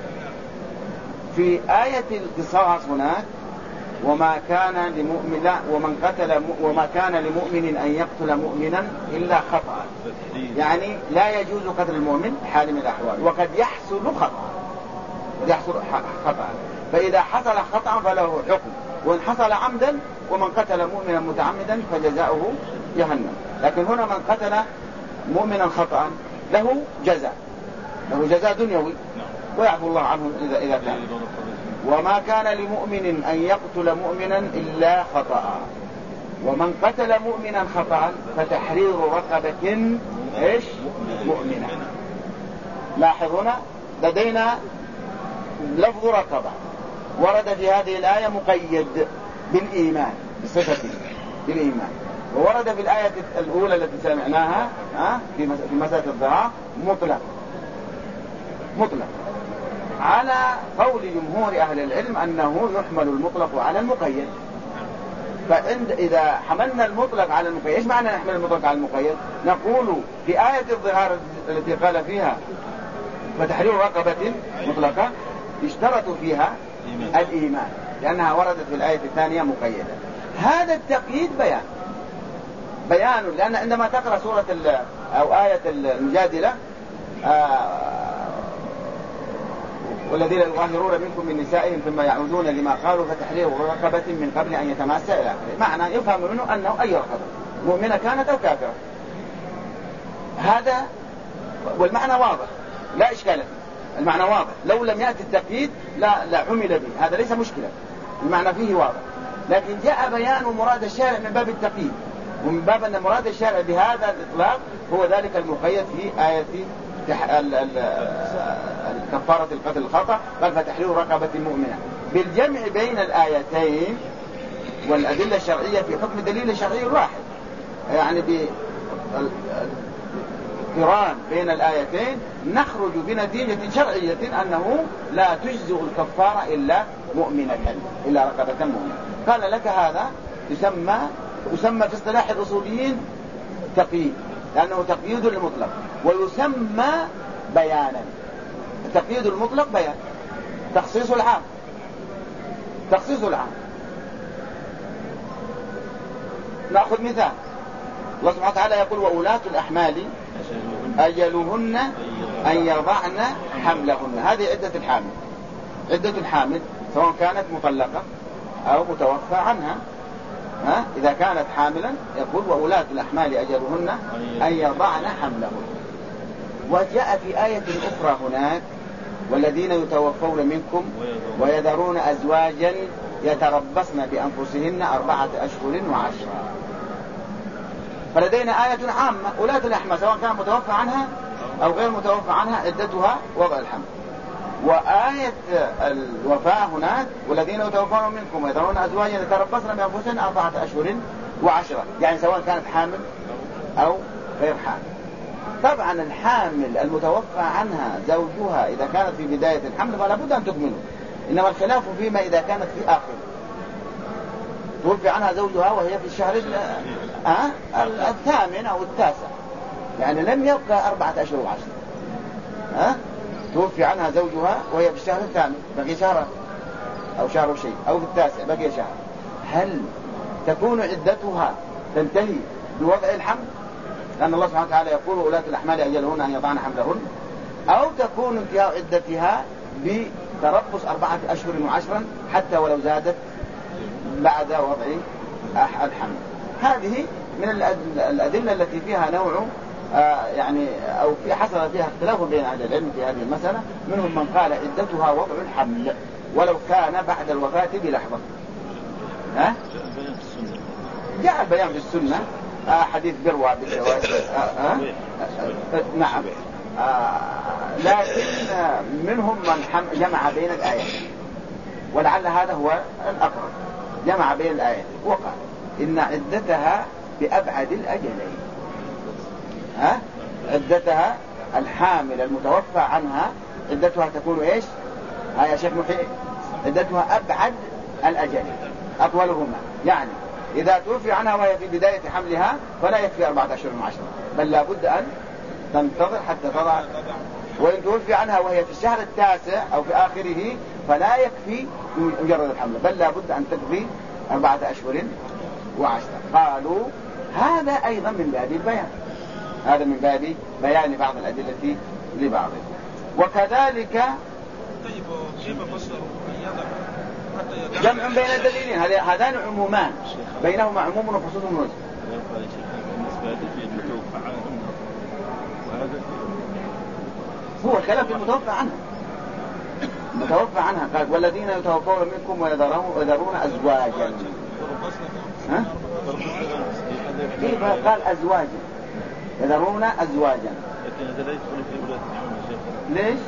A: في آية القصاص هناك وما كان لمؤمن أن يقتل مؤمنا إلا خطأ، يعني لا يجوز قتل المؤمن حال من الأحوال، وقد يحصل خطأ. فإذا حصل خطأ فله حكم، وإن حصل عمدا ومن قتل مؤمنا متعمدا فجزاؤه جهنم. لكن هنا من قتل مؤمنا خطأ له جزاء دنيوي ويعفو الله عنه إذا كان. وما كان لمؤمن أن يقتل مؤمنا إلا خطأ، ومن قتل مؤمنا خطأ فتحرير رقبة إيش؟ مؤمنة. لاحظ هنا لدينا لفظ رقبة ورد في هذه الآية مقيد بالإيمان، بصفة بالإيمان، وورد في الآية الأولى التي سمعناها في مسألة الظهار مطلق على قول جمهور أهل العلم أنه يحمل المطلق على المقيد. فإذا حملنا المطلق على المقيد، إيش معنى نحمل المطلق على المقيد؟ نقول في آية الظهار التي قال فيها فتحرير رقبة مطلقة اشترطوا فيها الإيمان، لأنها وردت في الآية الثانية مقيدة. هذا التقييد بيان، لأن عندما تقرأ سورة أو آية المجادلة والذين يظاهرون منكم من نسائهم ثم يعودون لما قالوا فتحرير رقبة من قبل أن يتماسا إلى آخره، معنى يفهم منه أنه أي رقبة، مؤمنة كانت أو كافرة. هذا والمعنى واضح لا إشكال فيه، المعنى واضح. لو لم يأتي التقييد لا عمل به، هذا ليس مشكلة، المعنى فيه واضح. لكن جاء بيان مراد الشارع من باب التقييد، ومن باب أن مراد الشارع بهذا الإطلاق هو ذلك المقيد في آية كفارة القتل الخطأ، قال فتحرير رقبة مؤمنة. بالجمع بين الآيتين والأدلة الشرعية في حكم دليل شرعي واحد، يعني بقران بين الآيتين نخرج بنتيجة شرعية أنه لا تجزئ الكفارة إلا مؤمنة، إلا رقبة مؤمنة. قال لك هذا يسمى في اصطلاح الأصوليين تقييد، لأنه تقييد المطلق، ويسمى بيانا. التقييد المطلق بيان، تخصيص العام. نأخذ مثال، الله سبحانه وتعالى يقول وأولاة الأحمال أجلهن أن يضعن حملهن. هذه عدة الحامل سواء كانت مطلقة أو متوفى عنها. إذا كانت حاملا يقول وأولاة الأحمال أجلهن أن يضعن حملهن. وجاء في آية أخرى هناك والذين يتوفون منكم ويذرون أزواجا يتربصن بأنفسهن 4 أشهر و10. فلدينا آية عامة أولاة الأحمال سواء كان متوفى عنها أو غير متوفى عنها عدتها وضع الحمل. وآية الوفاة هناك والذين يتوفون منكم ويذرون أزواجا يتربصن بأنفسهن 4 أشهر و10، يعني سواء كانت حامل أو غير حامل. طبعا الحامل المتوفى عنها زوجها إذا كانت في بداية الحمل فلا بد أن تكمله، إنما الخلاف فيما إذا كانت في آخر، توفي عنها زوجها وهي في الشهر 8 أو 9، يعني لم يبقى 4 أشهر و10. توفي عنها زوجها وهي في الشهر 8، بقي شهر أو شهر شيء، أو في 9 بقي شهر. هل تكون عدتها تنتهي بوضع الحمل؟ لأن الله سبحانه وتعالى يقول ولاة الأحمال أجلهن أن يضعن حملهن، أو تكون انتهاء عدتها بتربص 4 أشهر و10 حتى ولو زادت بعد وضع الحمل. هذه من الأدلة التي فيها نوع يعني أو في حصل فيها اختلاف بين أهل العلم في هذه المسألة. منهم من قال عدتها وضع الحمل ولو كان بعد الوفاة بلحظة. جاء البيان في السنة، حديث بروى بالجواز. نعم. لكن منهم من جمع بين الآيات، ولعل هذا هو الأقرب، جمع بين الآيات وقال إن عدتها بأبعد الأجلين. عدتها الحامل المتوفى عنها عدتها تكون إيش؟ يا شيخ محي، عدتها أبعد الأجلين أطولهما، يعني إذا توفي عنها وهي في بداية حملها فلا يكفي 4 أشهر و10، بل لا بد أن تنتظر حتى تضع. وإن توفي عنها وهي في الشهر 9 أو في آخره فلا يكفي مجرد الحمل، بل لا بد أن تقضي 4 أشهر و10. قالوا هذا أيضا من باب البيان، هذا من باب بيان بعض الأدلة لبعض. وكذلك جمع بين الدليلين، هذان عمومان بينهما عموم وخصوص وجه. هو خلاف المتوفى عنها، المتوفى عنها قال والذين يتوفون منكم ويذرون أزواجا. كيف قال أزواجا؟ يذرون أزواجا. ليش؟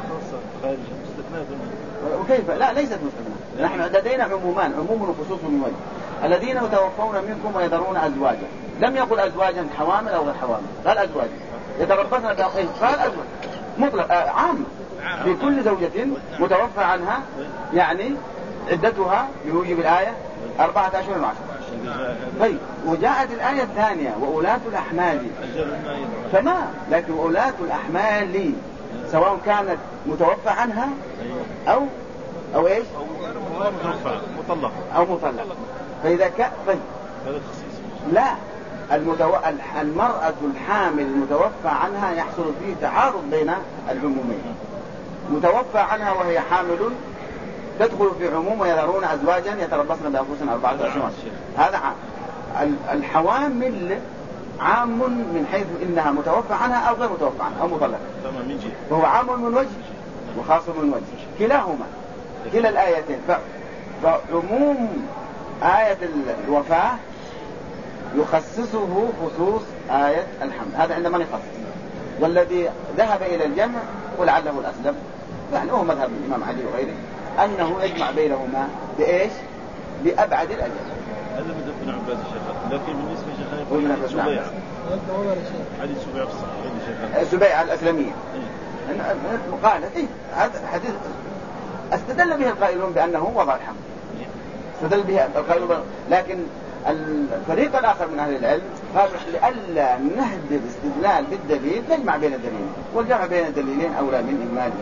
A: وكيف؟ لا ليست مستثنى، نحن لدينا عمومان، عموم وخصوص من وجه. الذين يتوفون منكم ويذرون أزواجا، لم يقل أزواجا حوامل أو غير حوامل، قال أزواجا يتربصن بأنفسهن، قال أزواج مطلق عام في كل زوجة متوفى عنها، يعني عدتها بموجب الآية 4 أشهر و10. طيب وجاءت الآية الثانية وأولاة الأحمال تمام، لكن أولاة الأحمال سواء كانت متوفى عنها أو إيش
B: مطلق
A: أو مطلق. فإذا كان طيب لا المرأة الحامل المتوفى عنها يحصل فيه تعارض بين العمومين. متوفى عنها وهي حامل تدخل في عموم ويذرون أزواجا يتربصن بأنفسهن 4 أشهر، هذا عام. الحوامل عام من حيث إنها متوفى عنها أو غير متوفى عنها أو مطلقة.
B: تمام من جهة.
A: وهو عام من وجه وخاص من وجه كلاهما كلا الآيتين. فعموم آية الوفاة يخصصه خصوص آية الحمل، هذا عندما يخصص. والذي ذهب إلى الجمع ولعله الأسلم يعني هو مذهب الإمام علي وغيره أنه يجمع بينهما بإيش؟ بأبعد الأجل.
B: هذا مذهب ابن عباس الشيخ، لكن بالنسبة لشيخ سبيعة حديث سبيعة في الصحيح
A: سبيعة الأسلمية قالت هذا حديث استدل به القائلون بأنه وضع الحمل، استدل به القائلون، لكن الفريق الآخر من أهل العلم قالوا لألا نهدر استدلال بالدليل نجمع بين الدليلين، والجمع بين الدليلين أولى من إجمال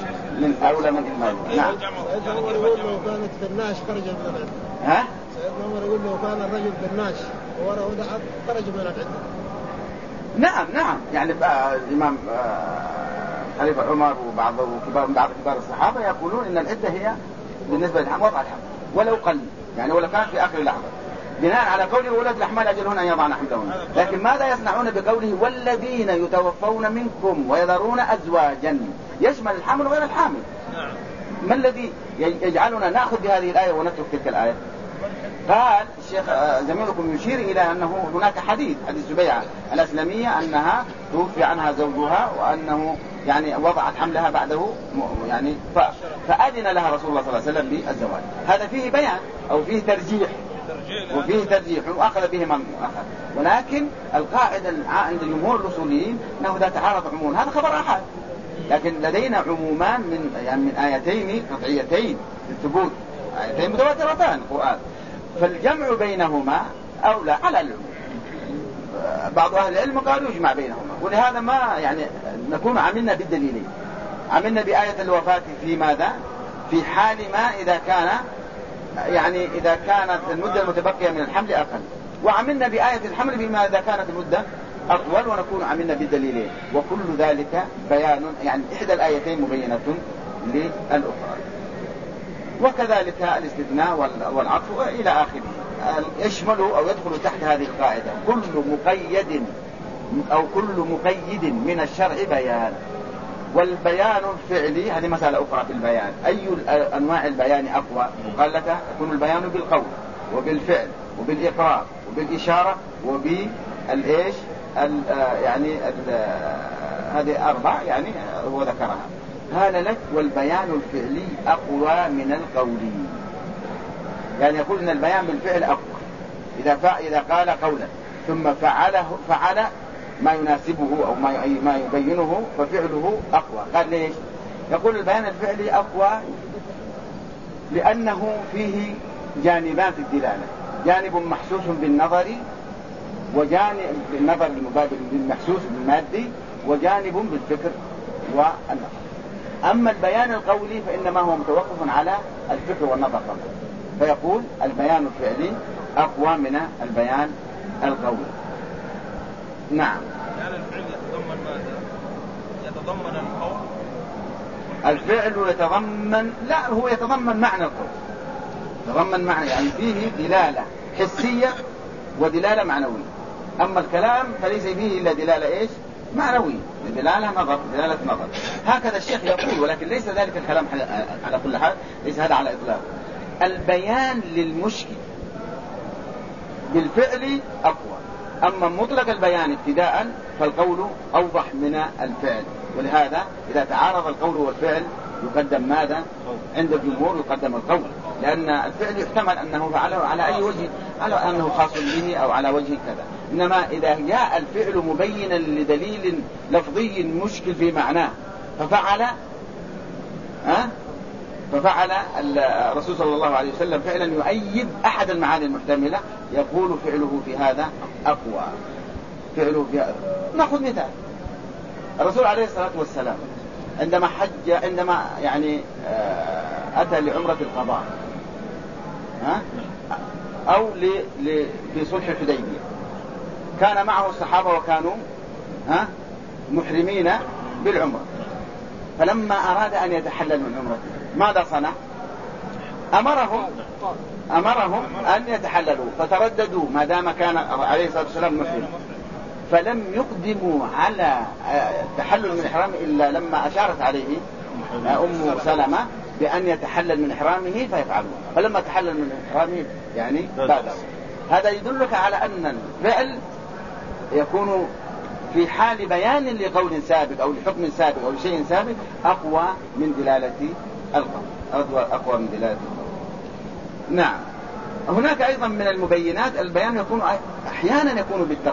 A: نعم.
C: سيدنا عمر يقول لو كانت في الناش خرج من العدة.
A: ها؟
C: سيدنا عمر يقول لو كان الرجل في الناش ووراه دعب خرج من العدة.
A: نعم يعني الإمام خليفة عمر وبعض كبار الصحابة يقولون إن العدة هي بالنسبة للحمل وضع الحمل ولو قل يعني ولو كانت في آخر اللحظة، بناء على قوله ولاة الأحمال أجلهن أن يضعن حملهن. لكن ماذا يصنعون بقوله والذين يتوفون منكم ويذرون أزواجا؟ يشمل الحمل وغير الحامل. ما الذي يجعلنا نأخذ بهذه الآية ونترك تلك الآية؟ قال الشيخ زميلكم يشير إلى أنه هناك حديث سبيعة الأسلمية أنها توفي عنها زوجها وأنه يعني وضعت حملها بعده يعني فأذن لها رسول الله صلى الله عليه وسلم بالزواج. هذا فيه بيان أو فيه ترجيح وفيه ترجيح وأخذ به من أخذ. ولكن القاعدة عند جمهور الأصوليين أنه إذا تعارض عموم هذا خبر أحد، لكن لدينا عمومان من آيتين قطعيتين للثبوت، آيتين متواترتان القرآن، فالجمع بينهما أولى على العموم. بعض أهل العلم قالوا يجمع بينهما، ولهذا ما يعني نكون عملنا بالدليلين. عملنا بآية الوفاة في ماذا؟ في حال ما إذا كانت المدة المتبقية من الحمل أقل، وعملنا بآية الحمل بما إذا كانت المدة أطول، ونكون عملنا بالدليلين. وكل ذلك بيان يعني إحدى الآيتين مبينة للأخرى. وكذلك الاستثناء والعطف إلى آخره يشمل أو يدخل تحت هذه القاعدة كل مقيد من الشرع بيان. والبيان الفعلي هذه مسألة أخرى في البيان، أي أنواع البيان أقوى؟ قال لك يكون البيان بالقول وبالفعل وبالإقرار وبالإشارة وبالإيش هذه أربع يعني هو ذكرها. هذا لك والبيان الفعلي أقوى من القولي، يعني يقول إن البيان بالفعل أقوى إذا قال قولا ثم فعل ما يناسبه أو ما يبينه ففعله أقوى. قال ليش؟ يقول البيان الفعلي أقوى لأنه فيه جانبان في الدلالة، جانب محسوس بالنظر وجانب بالنظر المقابل بالمحسوس بالمادي، وجانب بالفكر والنظر. أما البيان القولي فإنما هو متوقف على الفكر والنظر فقط، فيقول البيان الفعلي أقوى من البيان القولي. نعم.
D: يعني الفعل يتضمن ماذا؟ يتضمن القول؟
A: الفعل يتضمن هو يتضمن معنى القول، يتضمن معنى يعني فيه دلالة حسية ودلالة معنوية. أما الكلام فليس فيه إلا دلالة إيش؟ معنوية، دلالة نظر. هكذا الشيخ يقول، ولكن ليس ذلك الكلام على كل حال، ليس هذا على إطلاق. البيان للمشكل بالفعل أقوى، أما مطلق البيان ابتداء فالقول أوضح من الفعل. ولهذا إذا تعارض القول والفعل يقدم ماذا؟ عند الجمهور يقدم القول، لأن الفعل يحتمل أنه فعله على أي وجه، على أنه خاص به أو على وجه كذا. إنما إذا جاء الفعل مبينا لدليل لفظي مشكل في معناه ففعل الرسول صلى الله عليه وسلم فعلا يؤيد أحد المعاني المحتملة، يقول فعله في هذا أقوى. نأخذ مثال الرسول عليه الصلاة والسلام عندما يعني أتى لعمرة القضاء أو في صلح الحديبية، كان معه الصحابة وكانوا محرمين بالعمرة، فلما أراد أن يتحلل من عمرته ماذا صنع؟ أمرهم أن يتحللوا فترددوا ما دام كان عليه الصلاة والسلام محرم، فلم يقدموا على تحلل من إحرامه إلا لما أشارت عليه أم سلمة بأن يتحلل من إحرامه فيفعلون، فلما تحلل من إحرامه يعني بادروا. هذا يدلك على أن الفعل يكون في حال بيان لقول سابق أو لحكم سابق أو لشيء سابق أقوى من دلالة القول، أقوى من دلالة القول. نعم. هناك أيضا من المبينات البيان يكون أحيانا يكون بالترك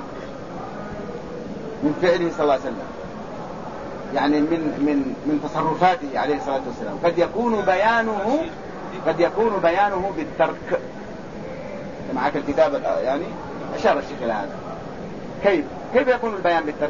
A: من فعله صلى الله عليه وسلم، يعني من تصرفاته عليه الصلاة والسلام قد يكون بيانه بالترك. معك الكتاب يعني أشار الشيخ إلى هذا. كيف يكون البيان بالترك؟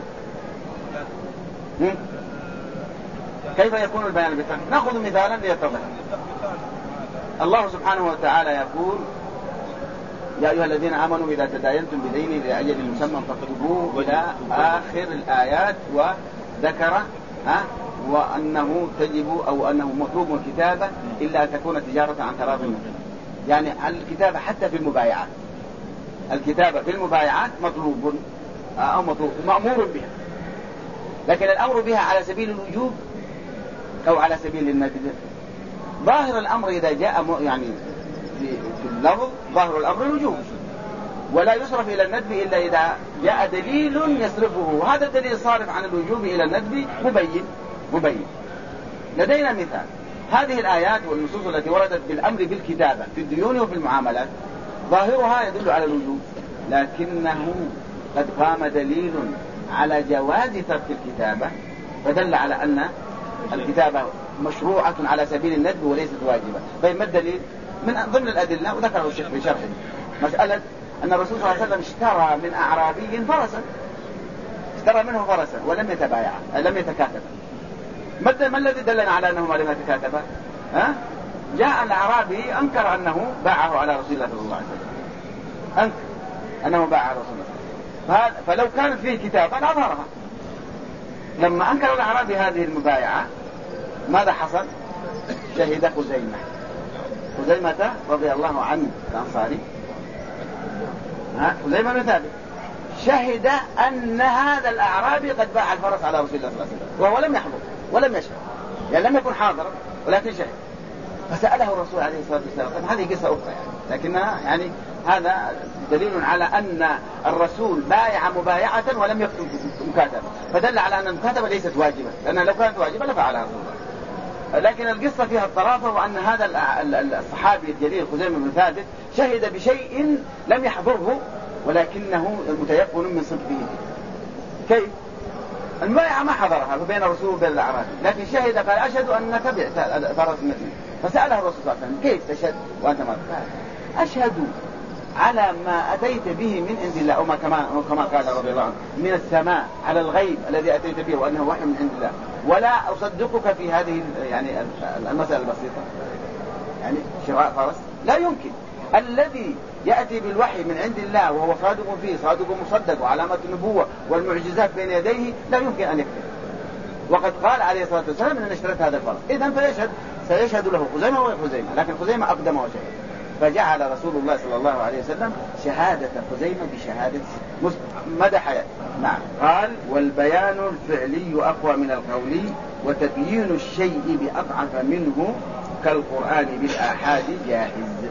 A: كيف يكون البيان بالترك؟ نأخذ مثالا ليتضح. الله سبحانه وتعالى يقول: يا أيها الذين آمنوا إذا تداينتم بدين إلى أجل مسمى فاكتبوه إلى آخر الآيات، وذكر وأنه تجب أو أنه مطلوب الكتابة إلا تكون تجارة عن تراض منكم. يعني الكتابة حتى في المبايعات، الكتابة في المبايعات مطلوب أو مأمور بها، لكن الأمر بها على سبيل الوجوب أو على سبيل الندب. ظاهر الأمر إذا جاء يعني في اللفظ ظاهر الأمر الوجوب، ولا يصرف إلى الندب إلا إذا جاء دليل يصرفه، وهذا الدليل صارف عن الوجوب إلى الندب مبين. لدينا مثال: هذه الآيات والنصوص التي وردت بالأمر بالكتابة في الديون وفي المعاملات ظاهرها يدل على الوجوب، لكنه قد قام دليل على جواز ترك الكتابة فدل على أن الكتابة مشروعة على سبيل الندب وليست واجبة. طيب ما الدليل؟ من ضمن الأدلة وذكره الشيخ في شرحه مسألة أن الرسول صلى الله عليه وسلم اشترى من أعرابي فرسا، اشترى منه فرسا ولم لم يتكاتب. ما الذي دلنا على أنه لم يتكاتب؟ جاء الأعرابي أنكر أنه باعه على رسول الله صلى الله عليه وسلم، أنكر أنه باع على رسول الله صلى الله عليه وسلم، فلو كانت فيه كتابة أظهرها. لما أنكر الأعرابي هذه المبايعة ماذا حصل؟ شهد خزيمة رضي الله عنه الأنصاري، خزيمة بن ثابت، شهد أن هذا الأعرابي قد باع الفرس على رسول الله صلى الله عليه وسلم، وهو لم يحضر ولم يشهد، يعني لم يكن حاضرا ولكن شهد. فسأله الرسول عليه الصلاة والسلام. طبعا هذه قصة أخرى لكنها يعني هذا دليل على أن الرسول بايع مبايعة ولم يكتب مكاتبة، فدل على أن المكاتبة ليست واجبة، لأنها لو كانت واجبة لفعلها رسول الله. لكن القصة فيها الطرافة، وأن هذا الصحابي الجليل خزيمة بن ثابت شهد بشيء لم يحضره ولكنه متيقن من صدقه. كيف؟ المبايعة ما حضرها بين الرسول وبين الأعرابي، لكن شهد قال: أشهد أنك بعت فرس المدينة. فسأله الرسول صلى الله عليه وسلم: كيف تشهد وأنت ما قال: أشهد على ما أتيت به من عند الله، أو كما قال رضي الله عنه من السماء، على الغيب الذي أتيت به وأنه وحي من عند الله، ولا أصدقك في هذه يعني المسألة البسيطة، يعني شراء فرس لا يمكن. الذي يأتي بالوحي من عند الله وهو صادق فيه، صادق مصدق وعلامة النبوة والمعجزات بين يديه، لا يمكن أن يكذب. وقد قال عليه الصلاة والسلام: إن اشتريت هذا الفرس. إذن سيشهد له خزيمة وغير خزيمة، لكن خزيمة أقدم وشهد. فجعل رسول الله صلى الله عليه وسلم شهادة خزيمة بشهادة مدح. نعم. قال: والبيان الفعلي أقوى من القولي، وتبيين الشيء بأضعف منه كالقرآن بالآحاد جاهز.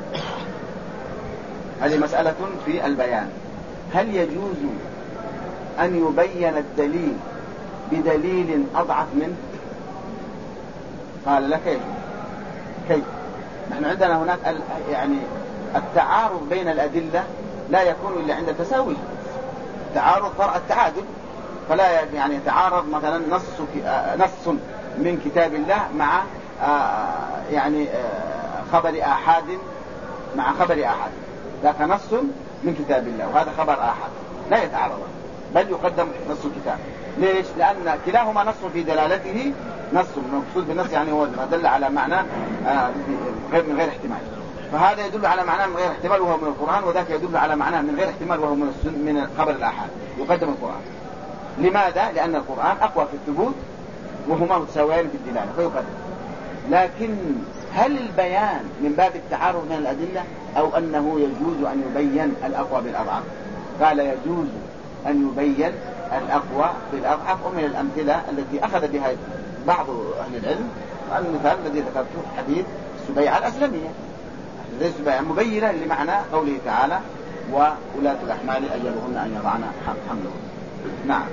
A: هذه مسألة في البيان. هل يجوز أن يبين الدليل بدليل أضعف منه؟ قال: لا. كيف؟ نحن عندنا هناك يعني التعارض بين الأدلة لا يكون إلا عند تساوي. تعارض فرع التعادل، فلا يعني يتعارض مثلا نص من كتاب الله مع يعني خبر آحاد مع خبر آحاد. ذاك نص من كتاب الله وهذا خبر آحاد، لا يتعارض بل يقدم نص الكتاب. ليش؟ لأن كلاهما نص في دلالته، نص مقصود بالنص يعني هو ما دل على معنى من غير احتمال، فهذا يدل على معناه من غير احتمال وهو من القرآن، وذاك يدل على معناه من غير احتمال وهو من خبر الآحاد، يقدم القرآن. لماذا؟ لأن القرآن أقوى في الثبوت وهما متساويين في الدلالة فيقدم. لكن هل البيان من باب التعارض من الأدلة أو أنه يجوز أن يبين الأقوى بالأضعف؟ قال يجوز أن يبين الأقوى بالأضعف، ومن الأمثلة التي أخذ بها بعض أهل العلم المثال الذي ذكرته حديث السبيعة الأسلمية، زي السبيعة مبينة لمعنى قوله تعالى وولاة الأحمال أجلهن أن يضعن حملهن. نعم.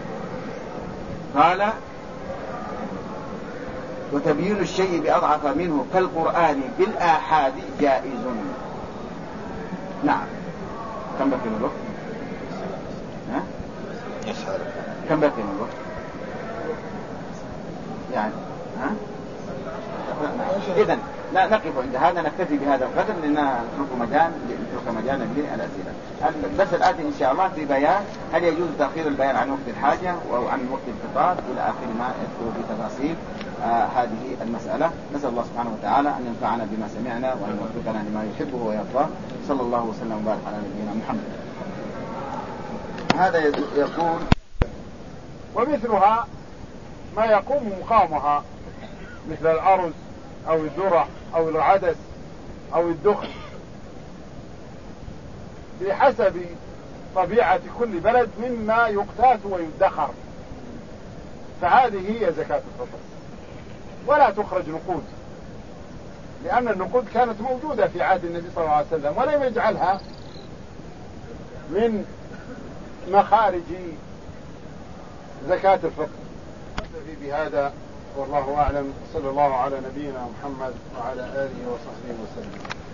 A: قال وتبيين الشيء بأضعف منه كالقرآن بالآحاد جائز. نعم. كم بقي من الوقت؟ ها؟ كم بقي من الوقت؟ يعني ها؟ إذن لا نقف عند هذا، نكتفي بهذا القدر لأننا نترك مجالا للأسئلة. الدرس الآتي إن شاء الله في بيان هل يجوز تأخير البيان عن وقت الحاجة أو عن وقت الخطاب إلى آخر ما يذكر بتفاصيل هذه المسألة. نسأل الله سبحانه وتعالى أن ينفعنا بما سمعنا وأن يوفقنا لما يحبه ويرضاه. صلى الله وسلم وبارك على نبينا محمد. هذا يقول
E: ومثلها ما يقوم مقامها مثل الأرز أو الذرة أو العدس أو الدخن بحسب طبيعة كل بلد مما يقتات ويدخر، فهذه هي زكاة الفطر، ولا تخرج نقود، لأن النقود كانت موجودة في عهد النبي صلى الله عليه وسلم ولم يجعلها من مخارج زكاة الفطر. بهذا والله أعلم، صلى الله على نبينا محمد وعلى آله وصحبه وسلم.